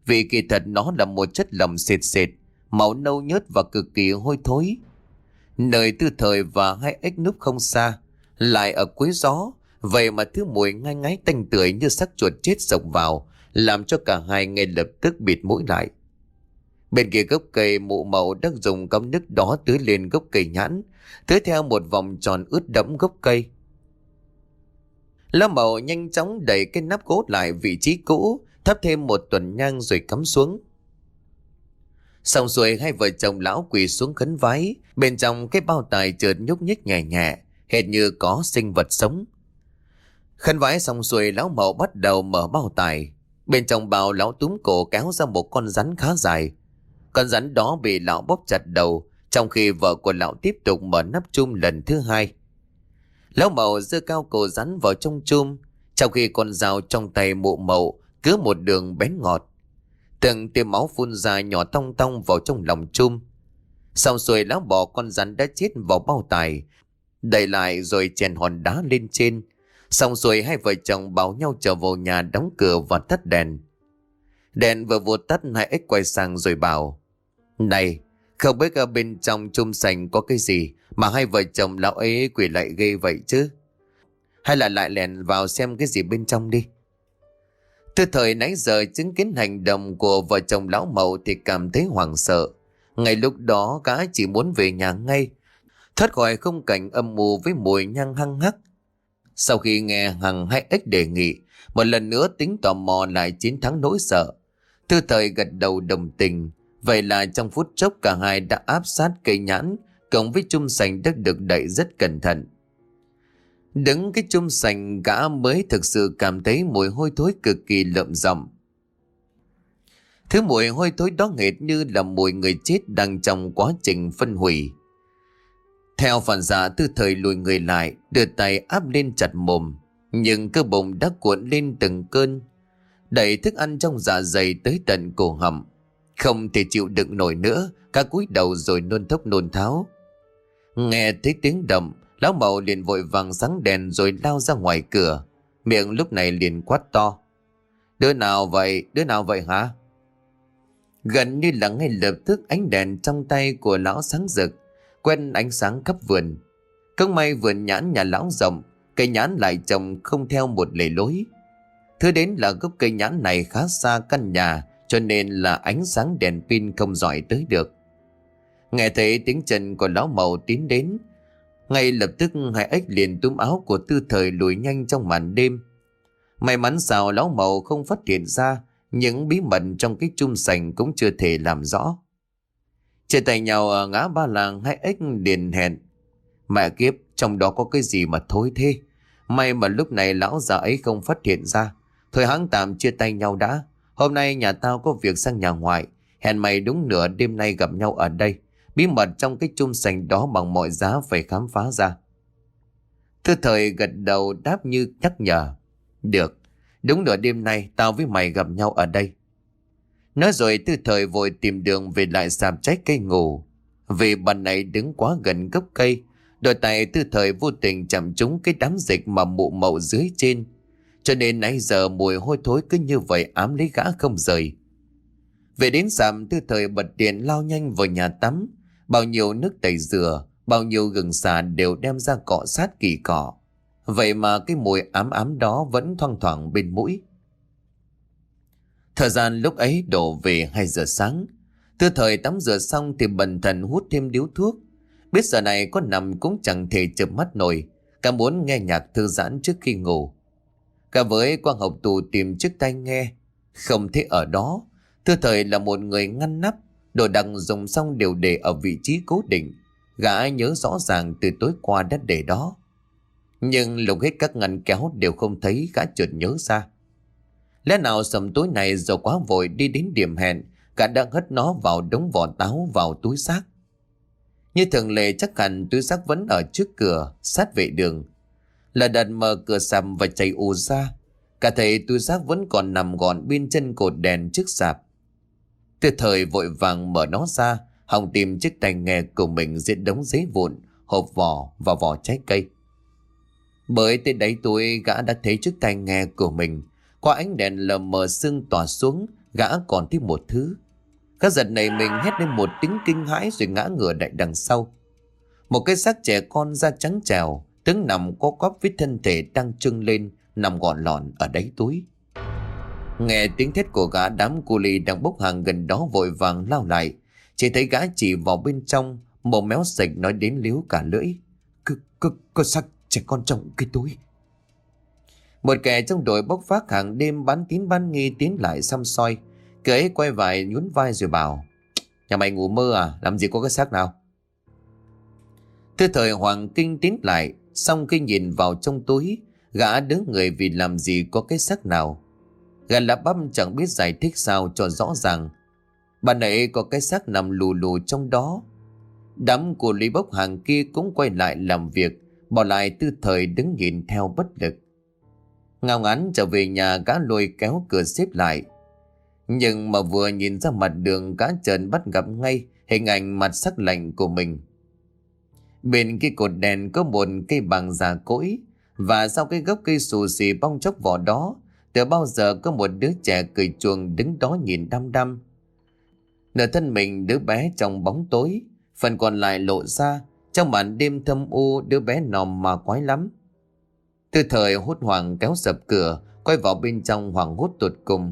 vì kỳ thật nó là một chất lỏng sệt sệt, màu nâu nhớt và cực kỳ hôi thối. Nơi Tư Thời và hai ếch núp không xa, lại ở cuối gió, vậy mà thứ mùi ngai ngái tanh tưởi như xác chuột chết xộc vào, làm cho cả hai ngay lập tức bịt mũi lại. Bên kia gốc cây, Mụ Mậu đã dùng cốc nước đó tưới lên gốc cây nhãn, tưới theo một vòng tròn ướt đẫm gốc cây. Lão Mậu nhanh chóng đẩy cái nắp gỗ lại vị trí cũ, thắp thêm một tuần nhang rồi cắm xuống. Xong xuôi, hai vợ chồng lão quỳ xuống khấn vái. Bên trong cái bao tải chợt nhúc nhích nhẹ nhẹ, hệt như có sinh vật sống. Khấn vái xong xuôi, lão Mậu bắt đầu mở bao tải. Bên trong bao, lão túm cổ kéo ra một con rắn khá dài. Con rắn đó bị lão bóp chặt đầu, trong khi vợ của lão tiếp tục mở nắp chum lần thứ hai. Lão Mậu giơ cao cổ rắn vào trong chum, trong khi con dao trong tay Mụ Mậu cứ một đường bén ngọt. Từng tia máu phun ra nhỏ tong tong vào trong lòng chum. Xong xuôi, lão bỏ con rắn đã chết vào bao tải, đậy lại rồi chèn hòn đá lên trên. Xong xuôi, hai vợ chồng bảo nhau trở vào nhà đóng cửa và tắt đèn. Đèn vừa vụt tắt, hai ếch quay sang rồi bảo: "Này, không biết ở bên trong chum sành có cái gì mà hai vợ chồng lão ấy quỷ lại ghê vậy chứ? Hay là lại lèn vào xem cái gì bên trong đi." Tư Thời nãy giờ chứng kiến hành động của vợ chồng lão Mậu thì cảm thấy hoảng sợ. Ngay lúc đó gã chỉ muốn về nhà ngay, thoát khỏi khung cảnh âm mưu với mùi nhang hăng hắc. Sau khi nghe Hằng hay ếch đề nghị, một lần nữa tính tò mò lại chiến thắng nỗi sợ, Tư Thời gật đầu đồng tình. Vậy là trong phút chốc cả hai đã áp sát cây nhãn cộng với chum sành đã được đậy rất cẩn thận. Đứng cái chum sành, gã mới thực sự cảm thấy mùi hôi thối cực kỳ lợm giọng. Thứ mùi hôi thối đó hệt như là mùi người chết đang trong quá trình phân hủy. Theo phản xạ, Tư Thời lùi người lại, đưa tay áp lên chặt mồm, nhưng cơ bụng đã cuộn lên từng cơn, đẩy thức ăn trong dạ dày tới tận cổ họng. Không thể chịu đựng nổi nữa, cả cúi đầu rồi nôn thốc nôn tháo. Nghe thấy tiếng động, lão Mậu liền vội vàng sáng đèn rồi lao ra ngoài cửa, miệng lúc này liền quát to: "Đứa nào vậy? Đứa nào vậy hả?" Gần như là ngay lập tức ánh đèn trong tay của lão sáng rực, quen ánh sáng khắp vườn. Không may vườn nhãn nhà lão rộng, cây nhãn lại trồng không theo một lề lối. Thứ đến là gốc cây nhãn này khá xa căn nhà, cho nên là ánh sáng đèn pin không dọi tới được. Nghe thấy tiếng chân của lão Mậu tiến đến, ngay lập tức hai ếch liền túm áo của Tư Thời lùi nhanh trong màn đêm. May mắn sao lão Mậu không phát hiện ra những bí mật trong cái chum sành cũng chưa thể làm rõ. Chia tay nhau ở ngã ba làng, hai ếch liền hẹn: "Mẹ kiếp, trong đó có cái gì mà thối thế? May mà lúc này lão già ấy không phát hiện ra. Thôi hắn tạm chia tay nhau đã. Hôm nay nhà tao có việc sang nhà ngoại, hẹn mày đúng nửa đêm nay gặp nhau ở đây. Bí mật trong cái chum sành đó bằng mọi giá phải khám phá ra." Tư Thời gật đầu đáp như nhắc nhở: "Được, đúng nửa đêm nay tao với mày gặp nhau ở đây." Nói rồi Tư Thời vội tìm đường về lại sạp trái cây ngủ. Vì bàn này đứng quá gần gốc cây, đôi tay Tư Thời vô tình chạm trúng cái đám dịch mà Mụ Mậu dưới trên, cho nên nãy giờ mùi hôi thối cứ như vậy ám lấy gã không rời. Về đến sạp, Tư Thời bật điện lao nhanh vào nhà tắm. Bao nhiêu nước tẩy rửa, bao nhiêu gừng xả đều đem ra cọ sát kỳ cọ. Vậy mà cái mùi ám ám đó vẫn thoang thoảng bên mũi. Thời gian lúc ấy đổ về hai giờ sáng. Tư Thời tắm rửa xong thì bần thần hút thêm điếu thuốc. Biết giờ này có nằm cũng chẳng thể chợp mắt nổi, cả muốn nghe nhạc thư giãn trước khi ngủ. Cả với quang học tù tìm chiếc tai nghe, không thấy ở đó. Tư Thời là một người ngăn nắp, đồ đạc dùng xong đều để ở vị trí cố định. Gã nhớ rõ ràng từ tối qua đã để đó. Nhưng lục hết các ngăn kéo đều không thấy, gã chợt nhớ ra. Lẽ nào sầm tối này do quá vội đi đến điểm hẹn, gã đang hất nó vào đống vỏ táo vào túi xác. Như thường lệ chắc hẳn túi xác vẫn ở trước cửa, sát vệ đường. Là đặt mở cửa sạp và chạy ù ra, cả thấy túi xác vẫn còn nằm gọn bên chân cột đèn trước sạp. Tư Thời vội vàng mở nó ra, hòng tìm chiếc tai nghe của mình giữa đống giấy vụn, hộp vỏ và vỏ trái cây. Bởi tới đáy túi gã đã thấy chiếc tai nghe của mình. Qua ánh đèn lờ mờ sương tỏa xuống, gã còn thêm một thứ. Gã giật nảy mình hét lên một tiếng kinh hãi rồi ngã ngửa lại đằng sau. Một cái xác trẻ con da trắng trèo, tướng nằm co quắp với thân thể đang trưng lên, nằm gọn lòn ở đáy túi. Nghe tiếng thét của gã, đám cu li đang bốc hàng gần đó vội vàng lao lại. Chỉ thấy gã chỉ vào bên trong, mồm méo sạch nói đến líu cả lưỡi. Có, có, có xác trẻ con trong cái túi. Một kẻ trong đội bốc vác hàng đêm bán tín bán nghi tiến lại xăm soi. Kẻ ấy quay vài nhún vai rồi bảo: Nhà mày ngủ mơ à, làm gì có cái xác nào? Thứ thời Hoàng kinh tiến lại, xong khi nhìn vào trong túi, gã đứng người vì làm gì có cái xác nào. Gã lắp bắp chẳng biết giải thích sao cho rõ ràng. Bạn ấy có cái xác nằm lù lù trong đó. Đám của lý bốc hàng kia cũng quay lại làm việc, bỏ lại Tư Thời đứng nhìn theo bất lực. Ngao ngán trở về nhà, gã lôi kéo cửa xếp lại. Nhưng mà vừa nhìn ra mặt đường, gã chợt bắt gặp ngay hình ảnh mặt sắc lạnh của mình. Bên kia cột đèn có một cây bằng già cỗi, và sau cái gốc cây xù xì bong chóc vỏ đó, từ bao giờ có một đứa trẻ cười chuồng đứng đó nhìn đăm đăm. Nửa thân mình đứa bé trong bóng tối, phần còn lại lộ ra. Trong màn đêm thâm u, đứa bé nòm mà quái lắm. Tư Thời hốt hoảng kéo sập cửa, quay vào bên trong hoảng hốt tột cùng.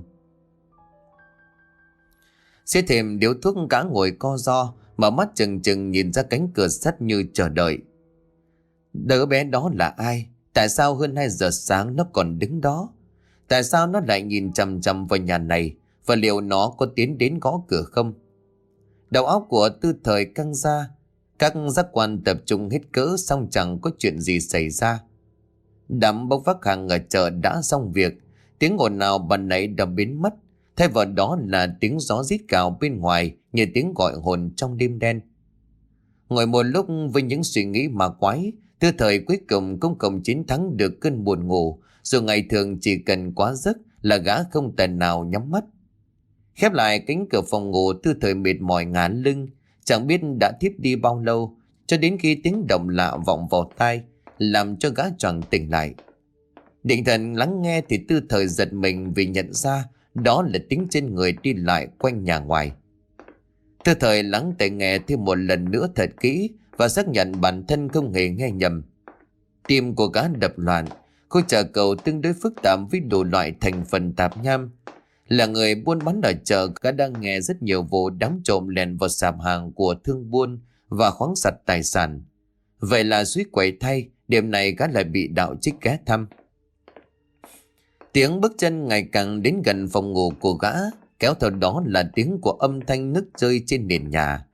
Xế thêm điếu thuốc, gã ngồi co ro, mở mắt chừng chừng nhìn ra cánh cửa sắt như chờ đợi. Đứa bé đó là ai? Tại sao hơn hai giờ sáng nó còn đứng đó? Tại sao nó lại nhìn chằm chằm vào nhà này? Và liệu nó có tiến đến gõ cửa không? Đầu óc của Tư Thời căng ra. Các giác quan tập trung hết cỡ, xong chẳng có chuyện gì xảy ra. Đám bốc vác hàng ở chợ đã xong việc. Tiếng ồn nào ban nãy đã biến mất, thay vào đó là tiếng gió rít gào bên ngoài, như tiếng gọi hồn trong đêm đen. Ngồi một lúc với những suy nghĩ ma quái, Tư Thời cuối cùng cũng cộng chiến thắng được cơn buồn ngủ. Dù ngày thường chỉ cần quá giấc là gã không thể nào nhắm mắt. Khép lại cánh cửa phòng ngủ, Tư Thời mệt mỏi ngả lưng, chẳng biết đã thiếp đi bao lâu, cho đến khi tiếng động lạ vọng vào tai, làm cho gã choàng tỉnh lại. Định thần lắng nghe thì Tư Thời giật mình vì nhận ra đó là tiếng trên người đi lại quanh nhà ngoài. Tư Thời lắng tai nghe thêm một lần nữa thật kỹ và xác nhận bản thân không hề nghe nhầm. Tim của gã đập loạn, khu chợ cầu tương đối phức tạp với đủ loại thành phần tạp nham. Là người buôn bán ở chợ, gã đang nghe rất nhiều vụ đám trộm lèn vào sạp hàng của thương buôn và khoáng sạch tài sản. Vậy là suýt quậy thay, đêm này gã lại bị đạo trích ghé thăm. Tiếng bước chân ngày càng đến gần phòng ngủ của gã, kéo theo đó là tiếng của âm thanh nức rơi trên nền nhà.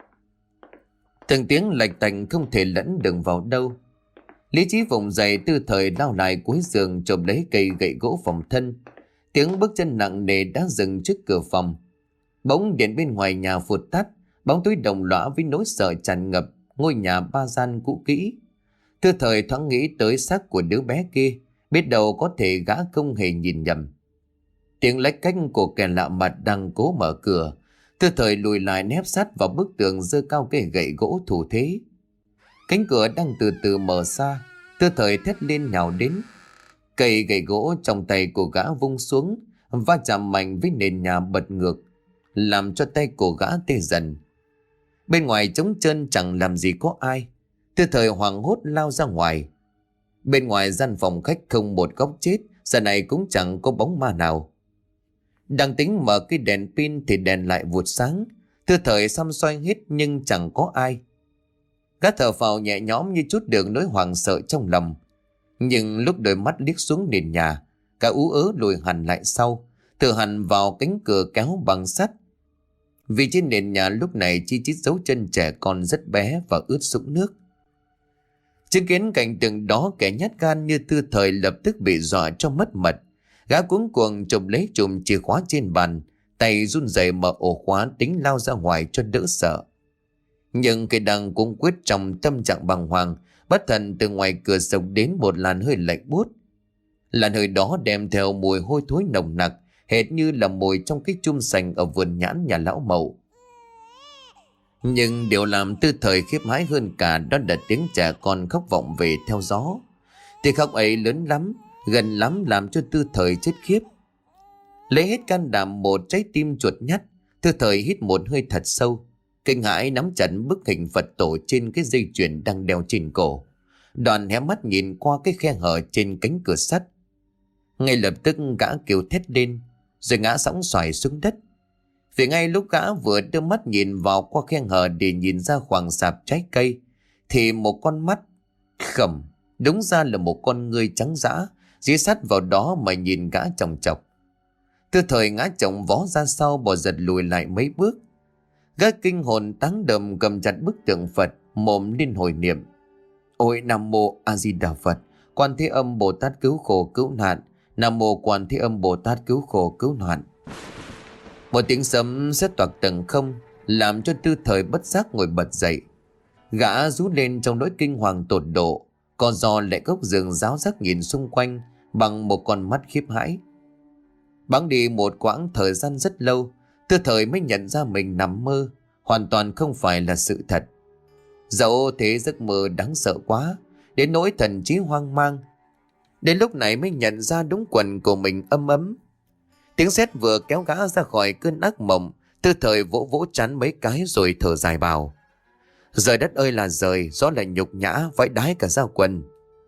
Từng tiếng lạch tạch không thể lẫn đường vào đâu. Lý trí vùng dậy, Tư Thời lao lại cuối giường chộp lấy cây gậy gỗ phòng thân. Tiếng bước chân nặng nề đã dừng trước cửa phòng. Bỗng điện bên ngoài nhà phụt tắt, bóng tối đồng lõa với nỗi sợ tràn ngập ngôi nhà ba gian cũ kỹ. Tư Thời thoáng nghĩ tới xác của đứa bé kia, biết đâu có thể gã không hề nhìn nhầm. Tiếng lách cách của kẻ lạ mặt đang cố mở cửa. Tư Thời lùi lại nép sát vào bức tường, giơ cao cây gậy gỗ thủ thế. Cánh cửa đang từ từ mở ra. Tư Thời thét lên nhào đến. Cây gậy gỗ trong tay của gã vung xuống, va chạm mạnh với nền nhà bật ngược, làm cho tay của gã tê dần. Bên ngoài trống trơn chẳng làm gì có ai. Tư Thời hoảng hốt lao ra ngoài. Bên ngoài gian phòng khách không một góc chết, giờ này cũng chẳng có bóng ma nào. Đang tính mở cái đèn pin thì đèn lại vụt sáng. Tư Thời xăm xoay hết nhưng chẳng có ai. Gã thở phào nhẹ nhõm như chút được nỗi hoảng sợ trong lòng. Nhưng lúc đôi mắt liếc xuống nền nhà, cả ú ớ lùi hẳn lại sau, tự hẳn vào cánh cửa kéo bằng sắt. Vì trên nền nhà lúc này chi chít dấu chân trẻ con rất bé và ướt sũng nước. Chứng kiến cảnh tượng đó, kẻ nhát gan như Tư Thời lập tức bị dọa cho mất mật. Gã cuống cuồng chụp lấy chùm chìa khóa trên bàn, tay run rẩy mở ổ khóa tính lao ra ngoài cho đỡ sợ. Nhưng cái đang cuống quyết trong tâm trạng bàng hoàng, bất thần từ ngoài cửa sộc đến một làn hơi lạnh buốt. Làn hơi đó đem theo mùi hôi thối nồng nặc, hệt như là mùi trong cái chum sành ở vườn nhãn nhà lão Mậu. Nhưng điều làm Tư Thời khiếp hãi hơn cả đó là tiếng trẻ con khóc vọng về theo gió. Tiếng khóc ấy lớn lắm, gần lắm làm cho Tư Thời chết khiếp. Lấy hết can đảm một trái tim chuột nhắt, Tư Thời hít một hơi thật sâu, kinh hãi nắm chặt bức hình Phật tổ trên cái dây chuyền đang đeo trên cổ. Đoàn hé mắt nhìn qua cái khe hở trên cánh cửa sắt. Ngay lập tức gã kêu thét lên, rồi ngã sóng xoài xuống đất. Vì ngay lúc gã vừa đưa mắt nhìn vào qua khe hở để nhìn ra khoảng sạp trái cây, thì một con mắt khẩm, đúng ra là một con ngươi trắng dã, dí sát vào đó mà nhìn gã chòng chọc. Tư Thời ngã chồng vó ra sau, bò giật lùi lại mấy bước. Gã kinh hồn táng đầm cầm chặt bức tượng Phật, mồm liên hồi niệm: Ôi Nam Mô A Di Đà Phật, Quan Thế Âm Bồ Tát cứu khổ cứu nạn, Nam Mô Quan Thế Âm Bồ Tát cứu khổ cứu nạn. Một tiếng sấm sét toạc tầng không, làm cho Tư Thời bất giác ngồi bật dậy. Gã rú lên trong nỗi kinh hoàng tột độ, co giò lại gốc rừng ráo rác nhìn xung quanh bằng một con mắt khiếp hãi. Bẵng đi một quãng thời gian rất lâu, Tư Thời mới nhận ra mình nằm mơ, hoàn toàn không phải là sự thật. Dẫu thế giấc mơ đáng sợ quá, đến nỗi thần trí hoang mang. Đến lúc này mới nhận ra đúng quần của mình ấm ấm. Tiếng sét vừa kéo gã ra khỏi cơn ác mộng, Tư Thời vỗ vỗ trán mấy cái rồi thở dài bảo: Rời đất ơi là rời, gió là nhục nhã, vãi đái cả gia quần.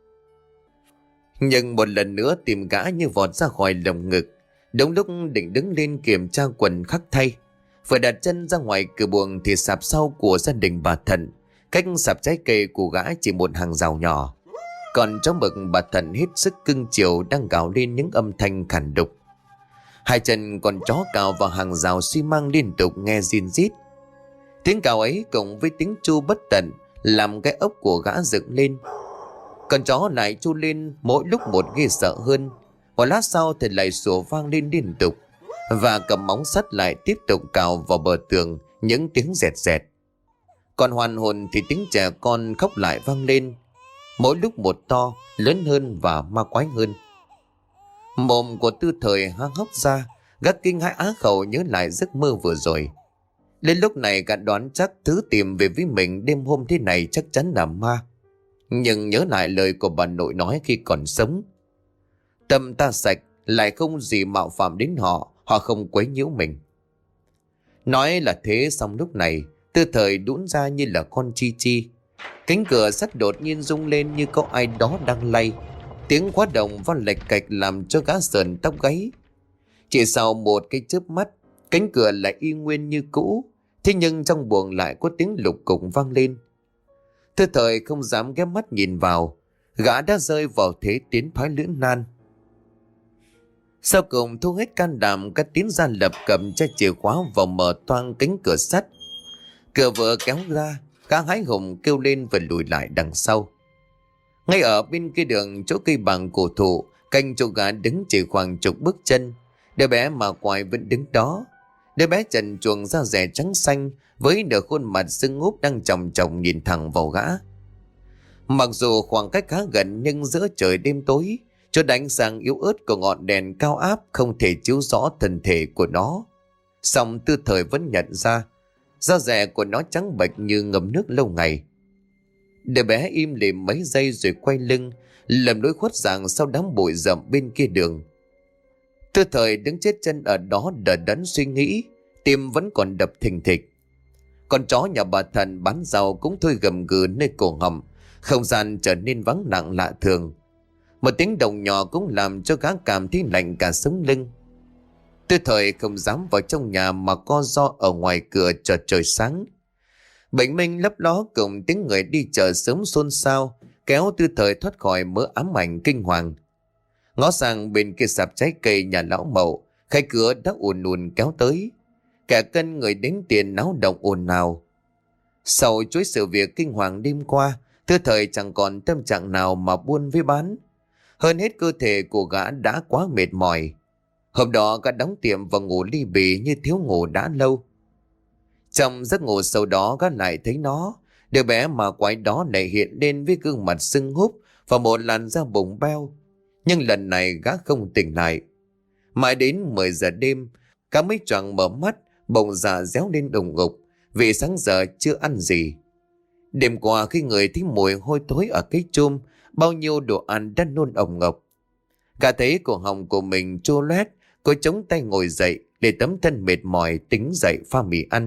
Nhưng một lần nữa tìm gã như vọt ra khỏi lồng ngực. Đúng lúc định đứng lên kiểm tra quần khắc thay, vừa đặt chân ra ngoài cửa buồng thì sạp sau của gia đình bà Thận, cách sạp trái cây của gã chỉ một hàng rào nhỏ. Còn chó mực bà Thận hết sức cưng chiều đang gào lên những âm thanh khản đục. Hai chân con chó cào vào hàng rào xi măng liên tục nghe rin rít. Tiếng cào ấy cộng với tiếng chu bất tận làm cái ốc của gã dựng lên. Con chó lại chu lên mỗi lúc một ghê sợ hơn. Một lát sau thì lại sủa vang lên liên tục, và cầm móng sắt lại tiếp tục cào vào bờ tường những tiếng rẹt rẹt. Còn hoàn hồn thì tiếng trẻ con khóc lại vang lên, mỗi lúc một to, lớn hơn và ma quái hơn. Mồm của Tư Thời há hốc ra, gã kinh hãi á khẩu nhớ lại giấc mơ vừa rồi. Đến lúc này gã đoán chắc thứ tìm về với mình đêm hôm thế này chắc chắn là ma. Nhưng nhớ lại lời của bà nội nói khi còn sống: Tâm ta sạch, lại không gì mạo phạm đến họ, họ không quấy nhiễu mình. Nói là thế, xong lúc này Tư Thời đũn ra như là con chi chi. Cánh cửa sắt đột nhiên rung lên như có ai đó đang lay. Tiếng khóa động vang lệch cạch làm cho gã sờn tóc gáy. Chỉ sau một cái chớp mắt, cánh cửa lại y nguyên như cũ. Thế nhưng trong buồng lại có tiếng lục cục vang lên. Tư Thời không dám ghé mắt nhìn vào, gã đã rơi vào thế tiến thoái lưỡng nan. Sau cùng thu hết can đảm, các tiến ra lập cầm chai chìa khóa vào mở toang cánh cửa sắt. Cửa vừa kéo ra, cả hái hùng kêu lên và lùi lại đằng sau. Ngay ở bên kia đường, chỗ cây bằng cổ thụ, cạnh chỗ gã đứng chỉ khoảng chục bước chân, đứa bé mà quài vẫn đứng đó. Đứa bé trần truồng da rẻ trắng xanh với nửa khuôn mặt sưng úp đang chòng chòng nhìn thẳng vào gã. Mặc dù khoảng cách khá gần nhưng giữa trời đêm tối, cho đánh sáng yếu ớt của ngọn đèn cao áp không thể chiếu rõ thân thể của nó. Song Tư Thời vẫn nhận ra da rẻ của nó trắng bệch như ngâm nước lâu ngày. Đứa bé im lìm mấy giây rồi quay lưng, lầm lối khuất dạng sau đám bụi rậm bên kia đường. Tư Thời đứng chết chân ở đó đờ đẫn suy nghĩ, tim vẫn còn đập thình thịch. Con chó nhà bà Thần bán rau cũng thôi gầm gừ nơi cổ họng, không gian trở nên vắng lặng lạ thường. Một tiếng động nhỏ cũng làm cho gã cảm thấy lạnh cả sống lưng. Tư Thời không dám vào trong nhà mà co ro ở ngoài cửa chờ trời sáng. Bình minh lấp ló cùng tiếng người đi chợ sớm xôn xao kéo Tư Thời thoát khỏi mớ ám ảnh kinh hoàng. Ngó sang bên kia sạp trái cây nhà lão Mậu, khai cửa đã ùn ùn kéo tới. Kẻ cân người đến tiền náo động ồn ào. Sau chuỗi sự việc kinh hoàng đêm qua, Tư Thời chẳng còn tâm trạng nào mà buôn với bán. Hơn hết cơ thể của gã đã quá mệt mỏi. Hôm đó gã đóng tiệm và ngủ ly bì như thiếu ngủ đã lâu. Trong giấc ngủ sau đó gã lại thấy nó, đứa bé mà quái đó lại hiện lên với gương mặt sưng húp và một làn da bùng beo. Nhưng lần này gã không tỉnh lại. Mãi đến mười giờ đêm, gã mới choàng mở mắt, bụng dạ réo lên đùng ngục vì sáng giờ chưa ăn gì. Đêm qua khi người thấy mùi hôi thối ở cái chum, bao nhiêu đồ ăn đã nôn ồng ngọc. Gã thấy cổ họng của mình trô loét, Cô chống tay ngồi dậy để tấm thân mệt mỏi tính dậy pha mì ăn.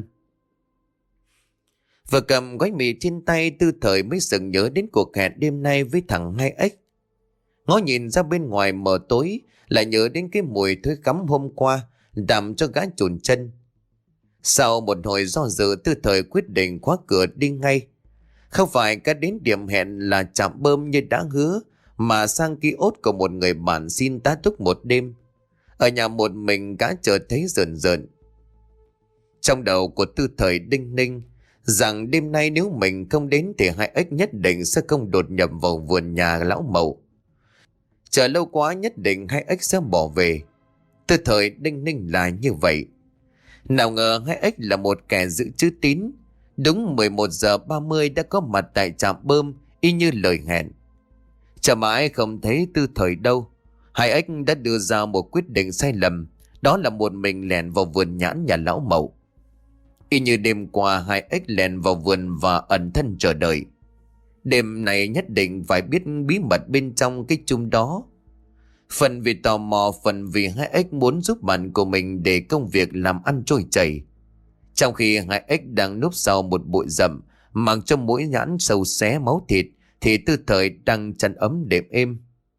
Vừa cầm gói mì trên tay, Tư Thời mới sực nhớ đến cuộc hẹn đêm nay với thằng Hai Ếch. Ngó nhìn ra bên ngoài mờ tối, lại nhớ đến cái mùi thối cắm hôm qua làm cho gã chùn chân. Sau một hồi do dự, Tư Thời quyết định khóa cửa đi ngay. Không phải cả đến điểm hẹn là trạm bơm như đã hứa, mà sang ký ốt của một người bạn xin tá túc một đêm. Ở nhà một mình gã chợt thấy rờn rợn. Trong đầu của Tư Thời đinh ninh rằng đêm nay nếu mình không đến thì Hai Ếch nhất định sẽ không đột nhập vào vườn nhà lão Mậu. Chờ lâu quá nhất định Hai Ếch sẽ bỏ về. Tư Thời đinh ninh là như vậy. Nào ngờ Hai Ếch là một kẻ giữ chữ tín. Đúng mười một giờ ba mươi đã có mặt tại trạm bơm y như lời hẹn. Chờ mãi không thấy Tư Thời đâu. Hai Ếch đã đưa ra một quyết định sai lầm, đó là một mình lẻn vào vườn nhãn nhà lão Mậu. Y như đêm qua, Hai Ếch lẻn vào vườn và ẩn thân chờ đợi. Đêm này nhất định phải biết bí mật bên trong cái chum đó. Phần vì tò mò, phần vì Hai Ếch muốn giúp bạn của mình để công việc làm ăn trôi chảy. Trong khi Hai Ếch đang núp sau một bụi rậm, mặc cho mũi nhãn sâu xé máu thịt, thì Tư Thời đang chăn ấm đệm êm.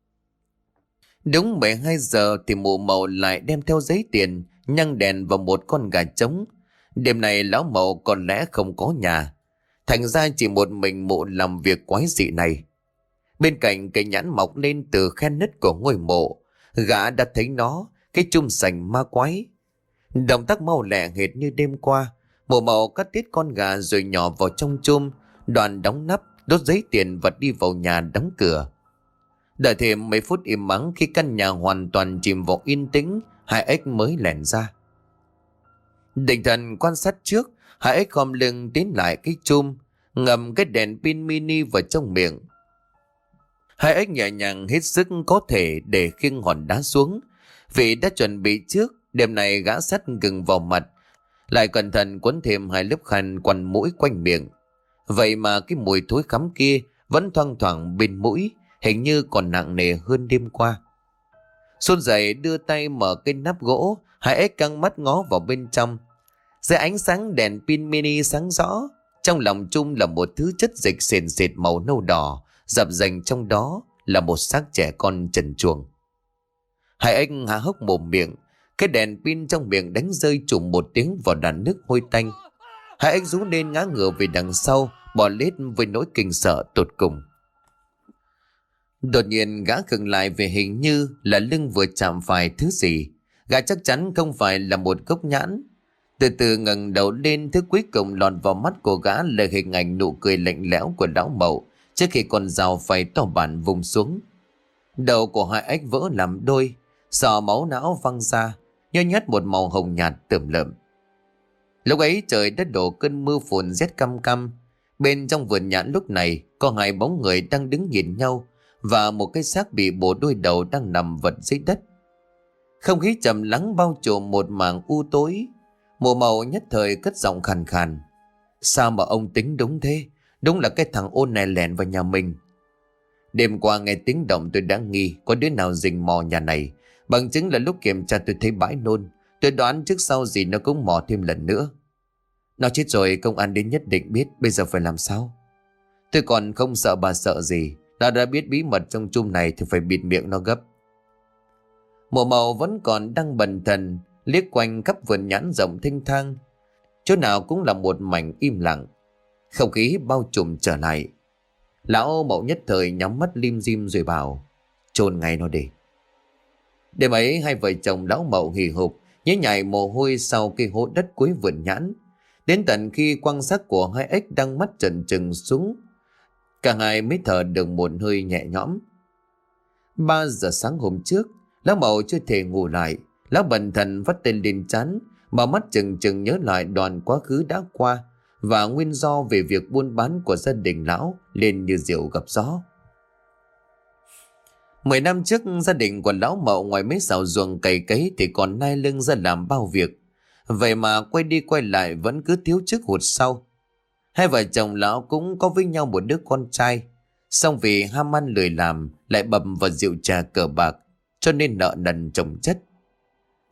Đúng mười hai giờ thì mụ Mậu lại đem theo giấy tiền, nhang đèn và một con gà trống. Đêm này lão Mậu có lẽ không có nhà, thành ra chỉ một mình mụ làm việc quái dị này. Bên cạnh cây nhãn mọc lên từ khe nứt của ngôi mộ, gã đã thấy nó, cái chum sành ma quái. Động tác mau lẹ hệt như đêm qua, mụ Mậu cắt tiết con gà rồi nhỏ vào trong chum, đoàn đóng nắp, đốt giấy tiền và đi vào nhà đóng cửa. Đợi thêm mấy phút im mắng, khi căn nhà hoàn toàn chìm vào yên tĩnh, Hai Ếch mới lẻn ra. Định thần quan sát trước, Hai Ếch khom lưng tiến lại cái chum, ngầm cái đèn pin mini vào trong miệng. Hai Ếch nhẹ nhàng hết sức có thể để khiêng hòn đá xuống, vì đã chuẩn bị trước. Đêm này gã sắt gừng vào mặt, lại cẩn thận quấn thêm hai lớp khăn quằn mũi quanh miệng. Vậy mà cái mùi thối khắm kia vẫn thoang thoảng bên mũi, hình như còn nặng nề hơn đêm qua. Xuân dậy đưa tay mở cái nắp gỗ, Hai Ếch căng mắt ngó vào bên trong. Dưới ánh sáng đèn pin mini sáng rõ, trong lòng chung là một thứ chất dịch sền sệt màu nâu đỏ, dập dềnh trong đó là một xác trẻ con trần truồng. Hai Ếch há hốc mồm miệng, cái đèn pin trong miệng đánh rơi trùm một tiếng vào đàn nước hôi tanh. Hai Ếch rú lên ngã ngửa về đằng sau, bò lết với nỗi kinh sợ tột cùng. Đột nhiên gã khựng lại, về hình như là lưng vừa chạm phải thứ gì. Gã chắc chắn không phải là một gốc nhãn. Từ từ ngẩng đầu lên, thứ cuối cùng lọt vào mắt của gã là hình ảnh nụ cười lạnh lẽo của lão Mậu trước khi con dao phay to bản vùng xuống. Đầu của Hai Ếch vỡ làm đôi, sọ máu não văng ra, nhơ nhát một màu hồng nhạt tởm lợm. Lúc ấy trời đã đổ cơn mưa phùn rét căm căm. Bên trong vườn nhãn lúc này có hai bóng người đang đứng nhìn nhau, và một cái xác bị bổ đôi đầu đang nằm vật dưới đất. Không khí trầm lắng bao trùm một mảng u tối. Mụ Mậu nhất thời cất giọng khàn khàn: "Sao mà ông tính đúng thế? Đúng là cái thằng ôn này lẻn vào nhà mình. Đêm qua nghe tiếng động tôi đã nghi có đứa nào rình mò nhà này. Bằng chứng là lúc kiểm tra tôi thấy bãi nôn. Tôi đoán trước sau gì nó cũng mò thêm lần nữa. Nó chết rồi, công an đến nhất định biết. Bây giờ phải làm sao? Tôi còn không sợ bà sợ gì. Nó đã biết bí mật trong chum này thì phải bịt miệng nó gấp." Mụ Mậu vẫn còn đang bần thần, liếc quanh khắp vườn nhãn rộng thênh thang. Chỗ nào cũng là một mảnh im lặng, không khí bao trùm trở lại. Lão Mậu nhất thời nhắm mắt lim dim rồi bảo: "Chôn ngay nó đi." Đêm ấy hai vợ chồng lão Mậu hì hục nhớ nhảy mồ hôi sau cái hố đất cuối vườn nhãn, đến tận khi quang xác của Hai Ếch đang mắt trần trừng xuống, cả hai mới thở được một hơi nhẹ nhõm. Ba giờ sáng hôm trước, lão Mậu chưa thể ngủ lại. Lão bần thần vắt tên lên trán, mà mắt chừng chừng nhớ lại đoạn quá khứ đã qua và nguyên do về việc buôn bán của gia đình lão lên như diều gặp gió. Mười năm trước, gia đình của lão Mậu ngoài mấy xào ruộng cày cấy thì còn nai lưng ra làm bao việc. Vậy mà quay đi quay lại vẫn cứ thiếu trước hụt sau. Hai vợ chồng lão cũng có với nhau một đứa con trai, song vì ham ăn lười làm lại bầm vào rượu trà cờ bạc, cho nên nợ nần chồng chất.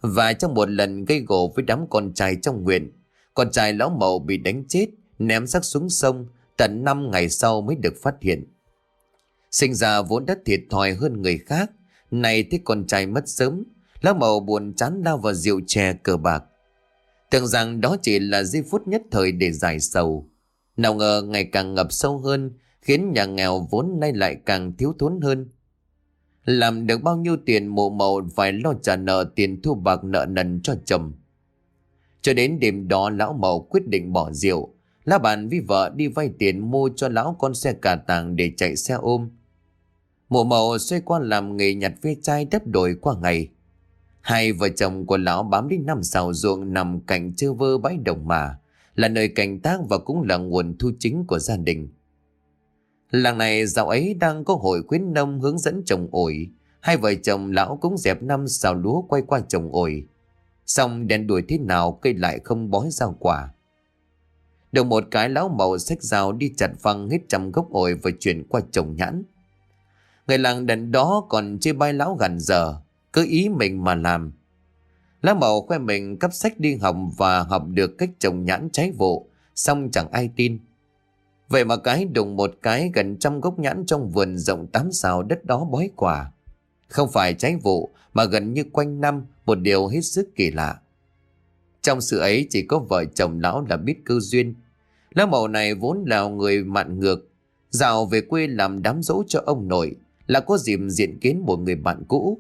Và trong một lần gây gổ với đám con trai trong huyện, con trai lão Mậu bị đánh chết, ném xác xuống sông, tận năm ngày sau mới được phát hiện. Sinh ra vốn đã thiệt thòi hơn người khác, nay thấy con trai mất sớm, lão Mậu buồn chán lao vào rượu chè cờ bạc. Tưởng rằng đó chỉ là giây phút nhất thời để giải sầu, nào ngờ ngày càng ngập sâu hơn, khiến nhà nghèo vốn nay lại càng thiếu thốn hơn. Làm được bao nhiêu tiền, mụ Mậu phải lo trả nợ tiền thu bạc nợ nần cho chồng. Cho đến đêm đó, lão Mậu quyết định bỏ rượu, lá bàn với vợ đi vay tiền mua cho lão con xe cà tàng để chạy xe ôm. Mụ Mậu xoay qua làm nghề nhặt ve chai đắp đổi qua ngày. Hai vợ chồng của lão bám đến năm xào ruộng nằm cạnh trơ vơ bãi đồng mà, là nơi canh tác và cũng là nguồn thu chính của gia đình. Làng này dạo ấy đang có hội khuyến nông hướng dẫn trồng ổi. Hai vợ chồng lão cũng dẹp năm xào lúa quay qua trồng ổi. Xong đèn đuổi thế nào cây lại không bói ra quả. Được một cái, lão Mậu xách dao đi chặt phăng hết trăm gốc ổi và chuyển qua trồng nhãn. Người làng đần đó còn chê bai lão gằn giờ, cứ ý mình mà làm. Lão Mậu khoe mình cắp sách đi học và học được cách trồng nhãn trái vụ, xong chẳng ai tin. Vậy mà cái đùng một cái, gần trăm gốc nhãn trong vườn rộng tám sào đất đó bói quả. Không phải trái vụ mà gần như quanh năm, một điều hết sức kỳ lạ. Trong sự ấy chỉ có vợ chồng lão là biết cơ duyên. Lão Mậu này vốn là người mạn ngược, dạo về quê làm đám giỗ cho ông nội, là có dịp diện kiến một người bạn cũ.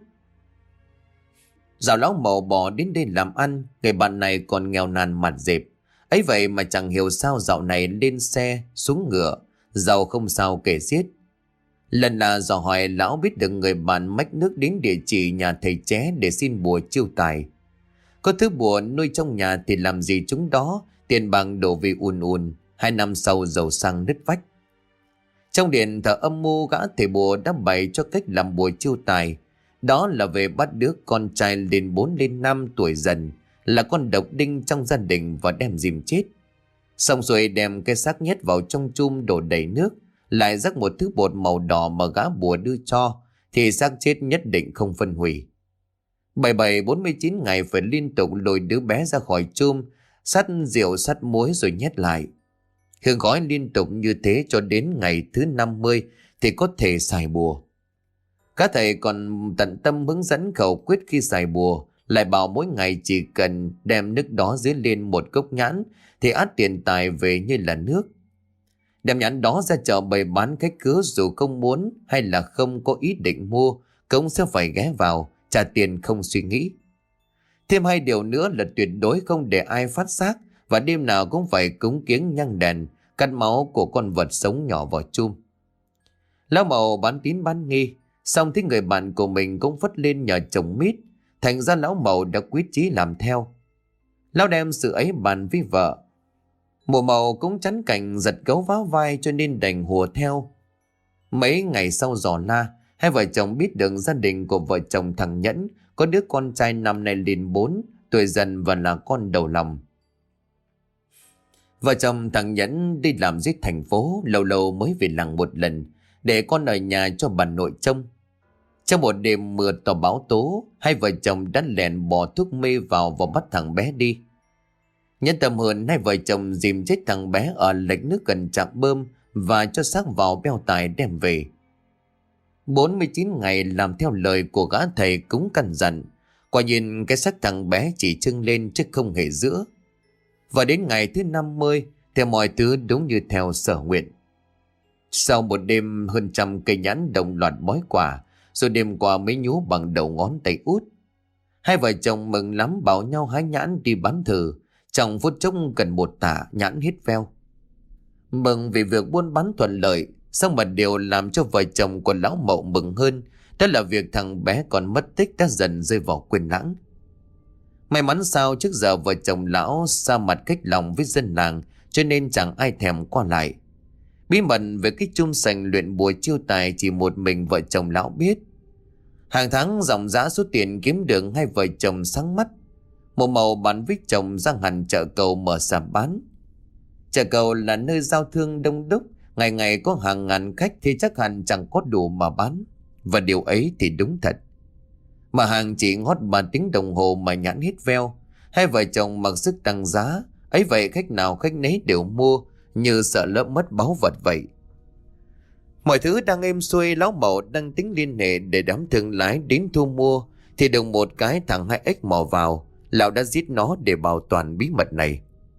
Dạo lão Mậu bỏ đến đây làm ăn, người bạn này còn nghèo nàn mặt dẹp. Ấy vậy mà chẳng hiểu sao dạo này lên xe, xuống ngựa, giàu không sao kể xiết. Lần là dò hỏi lão biết được người bạn mách nước đến địa chỉ nhà thầy Ché để xin bùa chiêu tài. Có thứ bùa nuôi trong nhà thì làm gì chúng đó, tiền bằng đổ về ùn ùn, hai năm sau giàu sang nứt vách. Trong điện thờ âm mưu, gã thầy bùa đã bày cho cách làm bùa chiêu tài. Đó là về bắt đứa con trai lên bốn lên năm tuổi dần, là con độc đinh trong gia đình và đem dìm chết. Xong rồi đem cái xác nhét vào trong chum đổ đầy nước, lại rắc một thứ bột màu đỏ mà gã bùa đưa cho, thì xác chết nhất định không phân hủy. Bảy bảy bốn mươi chín ngày phải liên tục lôi đứa bé ra khỏi chum, sắt rượu sắt muối rồi nhét lại. Hương khói liên tục như thế cho đến ngày thứ năm mươi thì có thể xài bùa. Các thầy còn tận tâm hướng dẫn khẩu quyết khi xài bùa, lại bảo mỗi ngày chỉ cần đem nước đó dưới lên một cốc nhãn thì ắt tiền tài về như là nước. Đem nhãn đó ra chợ bày bán, khách cứ dù không muốn hay là không có ý định mua cũng sẽ phải ghé vào, trả tiền không suy nghĩ. Thêm hai điều nữa là tuyệt đối không để ai phát xác, và đêm nào cũng phải cúng kiếng nhang đèn, cắt máu của con vật sống nhỏ vào chum. Lão Mậu bán tín bán nghi, xong thấy người bạn của mình cũng phất lên nhờ chồng mít, thành ra lão Mậu đã quyết chí làm theo. Lão đem sự ấy bàn với vợ. Mùa Mậu cũng chắn cảnh giật gấu váo vai cho nên đành hùa theo. Mấy ngày sau dò la, hai vợ chồng biết được gia đình của vợ chồng thằng Nhẫn có đứa con trai năm nay lên bốn tuổi dần và là con đầu lòng. Vợ chồng thằng Nhẫn đi làm dưới thành phố, lâu lâu mới về làng một lần để con ở nhà cho bà nội trông. Trong một đêm mưa to bão tố, hai vợ chồng đã lẻn bỏ thuốc mê vào và bắt thằng bé đi. Nhân tâm hơn, hai vợ chồng dìm chết thằng bé ở lạch nước gần trạm bơm và cho xác vào beo tải đem về. bốn mươi chín ngày làm theo lời của gã thầy cúng căn dặn, quả nhiên cái xác thằng bé chỉ trưng lên chứ không hề giữa. Và đến ngày thứ năm mươi thì mọi thứ đúng như theo sở nguyện. Sau một đêm, hơn trăm cây nhãn đồng loạt bói quả, rồi đêm qua mới nhú bằng đầu ngón tay út. Hai vợ chồng mừng lắm bảo nhau hái nhãn đi bán thử. Trong phút chốc gần một tả nhãn hết veo. Mừng vì việc buôn bán thuận lợi, xong mà điều làm cho vợ chồng của lão Mậu mừng hơn, đó là việc thằng bé còn mất tích đã dần rơi vào quên lãng. May mắn sao trước giờ vợ chồng lão xa mặt cách lòng với dân làng, cho nên chẳng ai thèm qua lại. Bí mật về cái chum sành luyện bùa chiêu tài chỉ một mình vợ chồng lão biết. Hàng tháng dòng dã số tiền kiếm được, hai vợ chồng sáng mắt. Một Mậu bán với chồng ra hẳn chợ cầu mở sạp bán. Chợ cầu là nơi giao thương đông đúc, ngày ngày có hàng ngàn khách thì chắc hẳn chẳng có đủ mà bán. Và điều ấy thì đúng thật. Mà hàng chỉ ngót ba tiếng đồng hồ mà nhãn hết veo. Hai vợ chồng mặc sức tăng giá, ấy vậy khách nào khách nấy đều mua, như sợ lỡ mất báu vật vậy. Mọi thứ đang êm xuôi, lão Mậu đang tính liên hệ để đám thương lái đến thu mua, thì đùng một cái thằng hai ếch mò vào. Lão đã giết nó để bảo toàn bí mật này.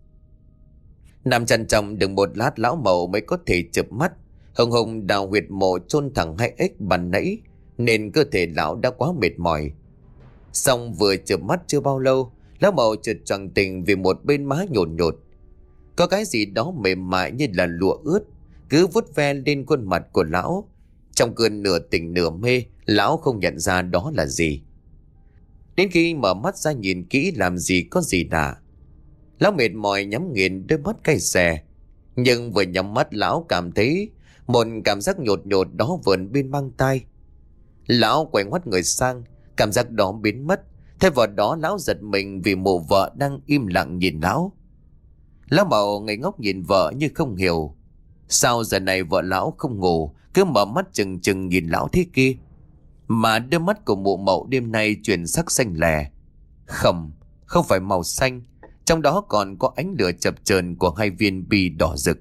Nằm chăn chồng được một lát, lão Mậu mới có thể chợp mắt. Hồng Hồng đào huyệt mộ chôn thằng hai ếch ban nãy, nên cơ thể lão đã quá mệt mỏi. Xong vừa chợp mắt chưa bao lâu, lão Mậu chợt choàng tỉnh vì một bên má nhột nhột. Có cái gì đó mềm mại như là lụa ướt cứ vuốt ve lên khuôn mặt của lão. Trong cơn nửa tỉnh nửa mê, lão không nhận ra đó là gì. Đến khi mở mắt ra nhìn kỹ làm gì có gì lạ. Lão mệt mỏi nhắm nghiền đôi mắt cay xè. Nhưng vừa nhắm mắt lão cảm thấy một cảm giác nhột nhột đó vờn bên mang tai. Lão quay ngoắt người sang, cảm giác đó biến mất. Thay vào đó lão giật mình vì mụ vợ đang im lặng nhìn lão. Lão Mậu ngây ngốc nhìn vợ như không hiểu. Sao giờ này vợ lão không ngủ, cứ mở mắt chừng chừng nhìn lão thế kia. Mà đôi mắt của mụ Mậu đêm nay chuyển sắc xanh lè. Không, không phải màu xanh, trong đó còn có ánh lửa chập chờn của hai viên bi đỏ rực.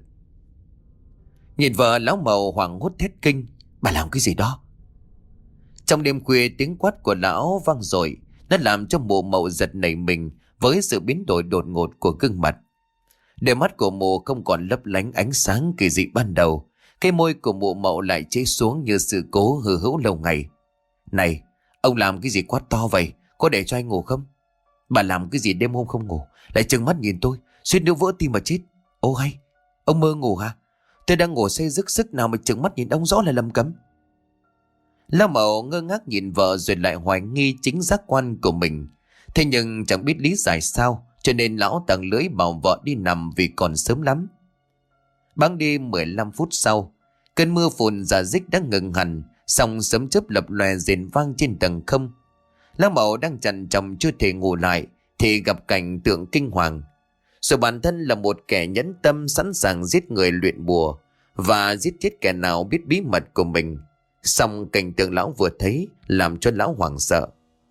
Nhìn vợ, lão Mậu hoảng hốt thét kinh. Bà làm cái gì đó? Trong đêm khuya, tiếng quát của lão vang dội, nó làm cho mụ Mậu giật nảy mình với sự biến đổi đột ngột của gương mặt. Đôi mắt của mụ không còn lấp lánh ánh sáng kỳ dị ban đầu. Cái môi của mụ Mậu lại chế xuống như sự cố hư hữu lâu ngày. Này, ông làm cái gì quát to vậy? Có để cho anh ngủ không? Bà làm cái gì đêm hôm không ngủ, lại trừng mắt nhìn tôi, suýt nữa vỡ tim mà chết. Ô hay, ông mơ ngủ hả? Tôi đang ngủ say giấc sức nào mà trừng mắt nhìn ông rõ là lầm cấm. Lão Mậu ngơ ngác nhìn vợ rồi lại hoài nghi chính giác quan của mình. Thế nhưng chẳng biết lý giải sao, cho nên lão tặng lưỡi bảo vợ đi nằm vì còn sớm lắm. Bẵng đi mười lăm phút sau, cơn mưa phùn rả rích đã ngừng hẳn, song sấm chớp lập lòe rền vang trên tầng không. Lão Mậu đang chằn chòng chưa thể ngủ lại thì gặp cảnh tượng kinh hoàng. Rồi bản thân là một kẻ nhẫn tâm sẵn sàng giết người luyện bùa và giết chết kẻ nào biết bí mật của mình. Song cảnh tượng lão vừa thấy làm cho lão hoảng sợ.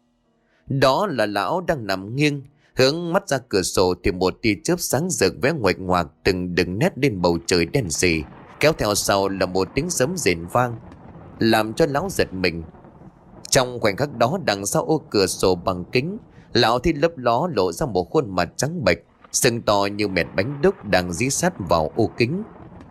Đó là lão đang nằm nghiêng, hướng mắt ra cửa sổ thì một tia chớp sáng rực vẽ nguệch ngoạc từng đường nét lên bầu trời đen sì, kéo theo sau là một tiếng sấm rền vang, làm cho lão giật mình. Trong khoảnh khắc đó, đằng sau ô cửa sổ bằng kính, lão thì lấp ló lộ ra một khuôn mặt trắng bệch, sưng to như mẹt bánh đúc đang dí sát vào ô kính.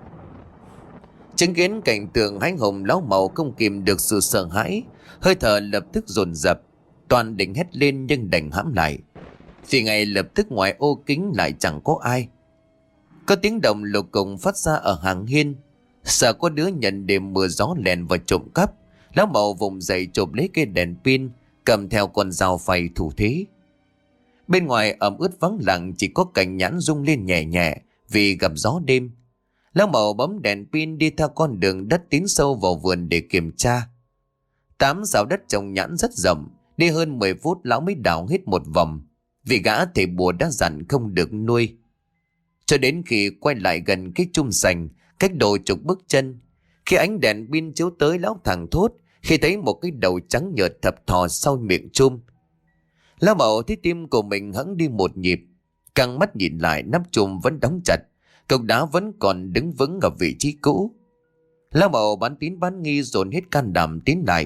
Chứng kiến cảnh tượng hãi hùng, lão Mậu không kìm được sự sợ hãi, hơi thở lập tức dồn dập, toàn định hét lên nhưng đành hãm lại. Thì ngay lập tức ngoài ô kính lại chẳng có ai. Có tiếng động lục cùng phát ra ở hàng hiên. Sợ có đứa nhận đêm mưa gió lèn vào trộm cắp, lão Mậu vùng dậy chộp lấy cây đèn pin, cầm theo con dao phay thủ thế. Bên ngoài ẩm ướt vắng lặng, chỉ có cành nhãn rung lên nhẹ nhẹ vì gặp gió đêm. Lão Mậu bấm đèn pin đi theo con đường đất tiến sâu vào vườn để kiểm tra. Tám rào đất trồng nhãn rất rộng, đi hơn mười phút lão mới đào hết một vòng, vì gã thầy bùa đã dặn không được nuôi. Cho đến khi quay lại gần cái chum sành, cách độ chục bước chân, khi ánh đèn pin chiếu tới, lão thẳng thốt khi thấy một cái đầu trắng nhợt thập thò sau miệng chum. Lão Mậu thấy tim của mình hẫng đi một nhịp, căng mắt nhìn lại, nắp chum vẫn đóng chặt, cục đá vẫn còn đứng vững ở vị trí cũ. Lão Mậu bán tín bán nghi dồn hết can đảm tiến lại.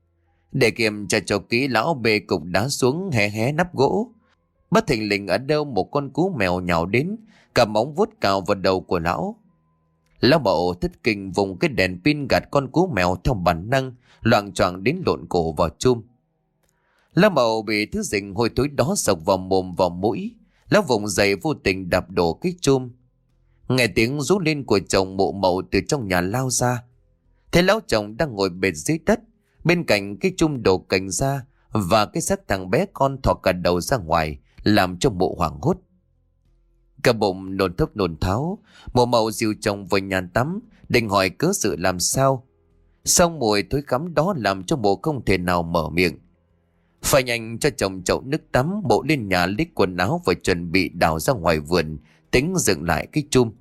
Để kiểm tra cho kỹ, lão bê cục đá xuống, hé hé nắp gỗ. Bất thình lình ở đâu một con cú mèo nhào đến, cầm móng vuốt cào vào đầu của lão. Lão Mậu thất kinh vùng cái đèn pin gạt con cú mèo theo bản năng, loạng choạng đến lộn cổ vào chum. Lão Mậu bị thứ dình hôi thối đó sộc vào mồm vào mũi. Lão vùng dậy vô tình đạp đổ cái chum. Nghe tiếng rú lên của chồng mụ Mậu từ trong nhà lao ra. Thấy lão chồng đang ngồi bệt dưới đất, bên cạnh cái chum đổ cành ra, và cái xác thằng bé con thò cả đầu ra ngoài, làm cho mụ hoảng hốt. Cả bụng nôn thốc nôn tháo, mụ Mậu dìu chồng vào nhà tắm, định hỏi cớ sự làm sao. Xong mùi thối khắm đó làm cho mụ không thể nào mở miệng. Phải nhanh cho chồng chậu nước tắm, mụ lên nhà lấy quần áo và chuẩn bị đào ra ngoài vườn, tính dựng lại cái chum.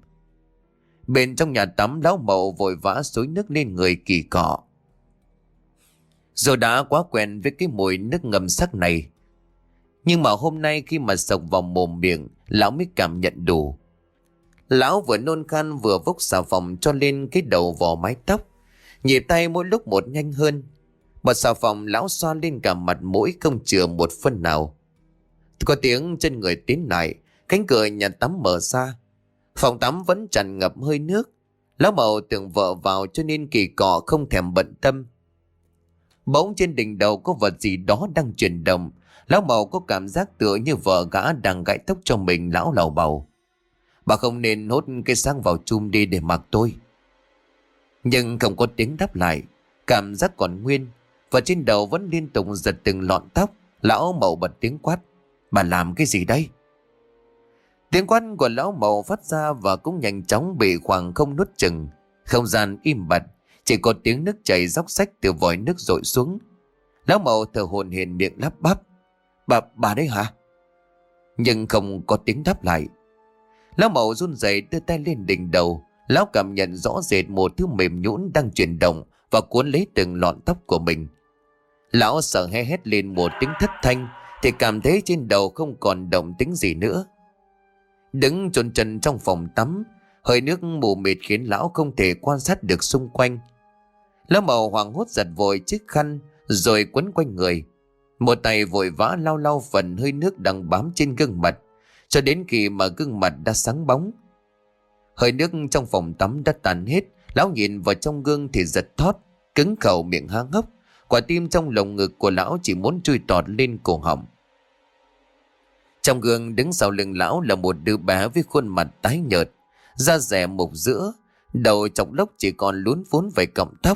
Bên trong nhà tắm, lão Mậu vội vã xối nước lên người kỳ cọ. Rồi đã quá quen với cái mùi nước ngâm sắc này. Nhưng mà hôm nay khi mà sộc vào mồm miệng, lão mới cảm nhận đủ. Lão vừa nôn khan vừa vốc xà phòng cho lên cái đầu vò mái tóc. Nhịp tay mỗi lúc một nhanh hơn. Bọt xà phòng lão xoa lên cả mặt mũi không chừa một phân nào. Có tiếng chân người tiến lại, cánh cửa nhà tắm mở ra. Phòng tắm vẫn tràn ngập hơi nước. Lão Mậu tưởng vợ vào cho nên kỳ cọ không thèm bận tâm. Bỗng trên đỉnh đầu có vật gì đó đang chuyển động. Lão Mậu có cảm giác tựa như vợ gã đang gãi tóc cho mình. Lão lầu bầu: bà không nên hốt cái xác vào chum đi để mặc tôi. Nhưng không có tiếng đáp lại. Cảm giác còn nguyên, và trên đầu vẫn liên tục giật từng lọn tóc. Lão Mậu bật tiếng quát: bà làm cái gì đây? Tiếng quát của lão Mậu phát ra và cũng nhanh chóng bị khoảng không nuốt chừng. Không gian im bặt, chỉ có tiếng nước chảy róc rách từ vòi nước dội xuống. Lão Mậu thở hổn hển miệng lắp bắp: Bà, bà đấy hả? Nhưng không có tiếng đáp lại. Lão Mậu run rẩy đưa tay lên đỉnh đầu. Lão cảm nhận rõ rệt một thứ mềm nhũn đang chuyển động và cuốn lấy từng lọn tóc của mình. Lão sợ hét hét lên một tiếng thất thanh thì cảm thấy trên đầu không còn động tĩnh gì nữa. Đứng chôn chân trong phòng tắm, hơi nước mù mịt khiến lão không thể quan sát được xung quanh. Lão Mậu hoảng hốt giật vội chiếc khăn rồi quấn quanh người. Một tay vội vã lau lau phần hơi nước đang bám trên gương mặt, cho đến khi mà gương mặt đã sáng bóng. Hơi nước trong phòng tắm đã tàn hết. Lão nhìn vào trong gương thì giật thót, cứng khẩu miệng há hốc. Quả tim trong lồng ngực của lão chỉ muốn chui tọt lên cổ họng. Trong gương đứng sau lưng lão là một đứa bé với khuôn mặt tái nhợt, da dẻ mục giữa, đầu chọc lốc chỉ còn lún vún vài cọng tóc.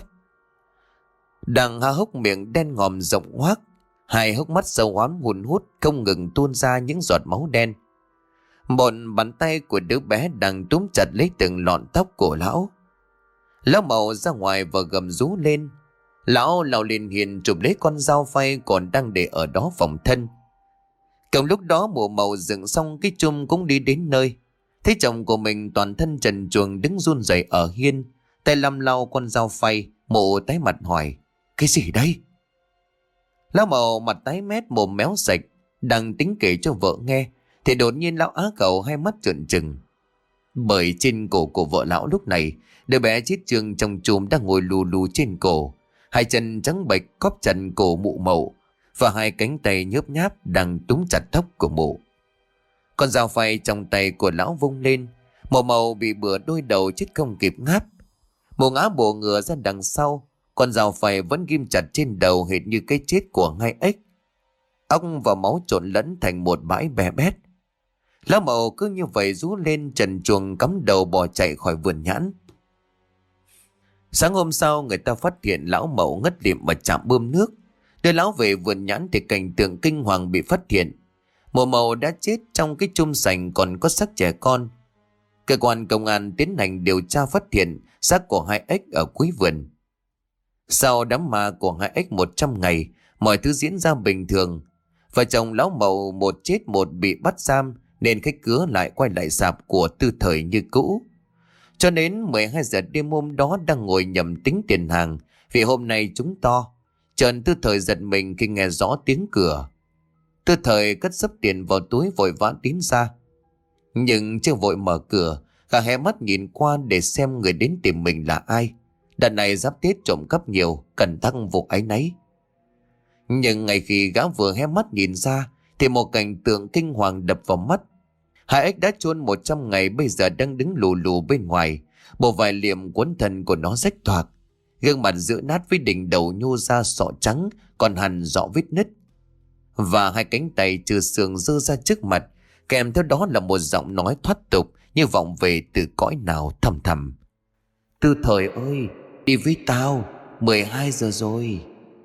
Đang há hốc miệng đen ngòm rộng hoác, hai hốc mắt sâu hoắm hun hút không ngừng tuôn ra những giọt máu đen. Một bàn tay của đứa bé đang túm chặt lấy từng lọn tóc của lão. Lão Mậu ra ngoài và gầm rú lên. Lão lao lên hiên chụp lấy con dao phay còn đang để ở đó phòng thân. Cùng lúc đó Mụ Mậu dựng xong cái chum cũng đi đến nơi. Thấy chồng của mình toàn thân trần truồng đứng run rẩy ở hiên, tay lăm lau con dao phay. Mụ tái mặt hỏi: cái gì đây? Lão Mậu mặt tái mét mồm méo sạch, đang tính kể cho vợ nghe thì đột nhiên lão á khẩu hai mắt trợn trừng. Bởi trên cổ của vợ lão lúc này, đứa bé chết chừng trong chùm đang ngồi lù lù trên cổ, hai chân trắng bệch cóp chặt cổ Mụ Mậu và hai cánh tay nhớp nháp đang túm chặt tóc của mụ. Con dao phay trong tay của lão vung lên, Mụ Mậu bị bừa đôi đầu chết không kịp ngáp. Mụ ngã bổ ngửa ra đằng sau, con dao phay vẫn ghim chặt trên đầu hệt như cái chết của hai ếch. Óc và máu trộn lẫn thành một bãi bè bét. Lão Mậu cứ như vậy rú lên trần truồng cắm đầu bỏ chạy khỏi vườn nhãn. Sáng hôm sau người ta phát hiện lão Mậu ngất lịm ở trạm bơm nước. Đưa lão về vườn nhãn thì cảnh tượng kinh hoàng bị phát hiện. Mụ Mậu đã chết trong cái chum sành còn có xác trẻ con. Cơ quan công an tiến hành điều tra phát hiện xác của hai ếch ở cuối vườn. Sau đám ma của hai ếch một trăm ngày, mọi thứ diễn ra bình thường. Vợ chồng lão Mậu một chết một bị bắt giam nên khách cứa lại quay lại sạp của Tư Thời như cũ. Cho đến mười hai giờ đêm hôm đó đang ngồi nhầm tính tiền hàng vì hôm nay trúng to. Trần Tư Thời giật mình khi nghe rõ tiếng cửa. Tư Thời cất xấp tiền vào túi vội vã tiến ra. Nhưng chưa vội mở cửa, gã hé mắt nhìn qua để xem người đến tìm mình là ai. Đợt này giáp Tết trộm cắp nhiều, cẩn thận vụ áy náy. Nhưng ngay khi gã vừa hé mắt nhìn ra thì một cảnh tượng kinh hoàng đập vào mắt. Hai ếch đã chôn một trăm ngày bây giờ đang đứng lù lù bên ngoài. Bộ vải liệm cuốn thân của nó rách toạc, gương mặt dữ nát với đỉnh đầu nhô ra sọ trắng còn hằn rõ vết nứt, và hai cánh tay trừ xương giơ ra trước mặt, kèm theo đó là một giọng nói thoát tục như vọng về từ cõi nào thầm thầm: Tư Thời ơi, đi với tao, mười hai giờ rồi.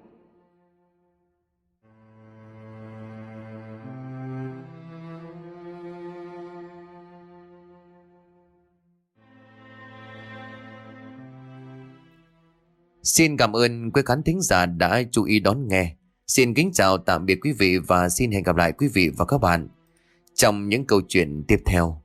Xin cảm ơn quý khán thính giả đã chú ý đón nghe. Xin kính chào tạm biệt quý vị và xin hẹn gặp lại quý vị và các bạn trong những câu chuyện tiếp theo.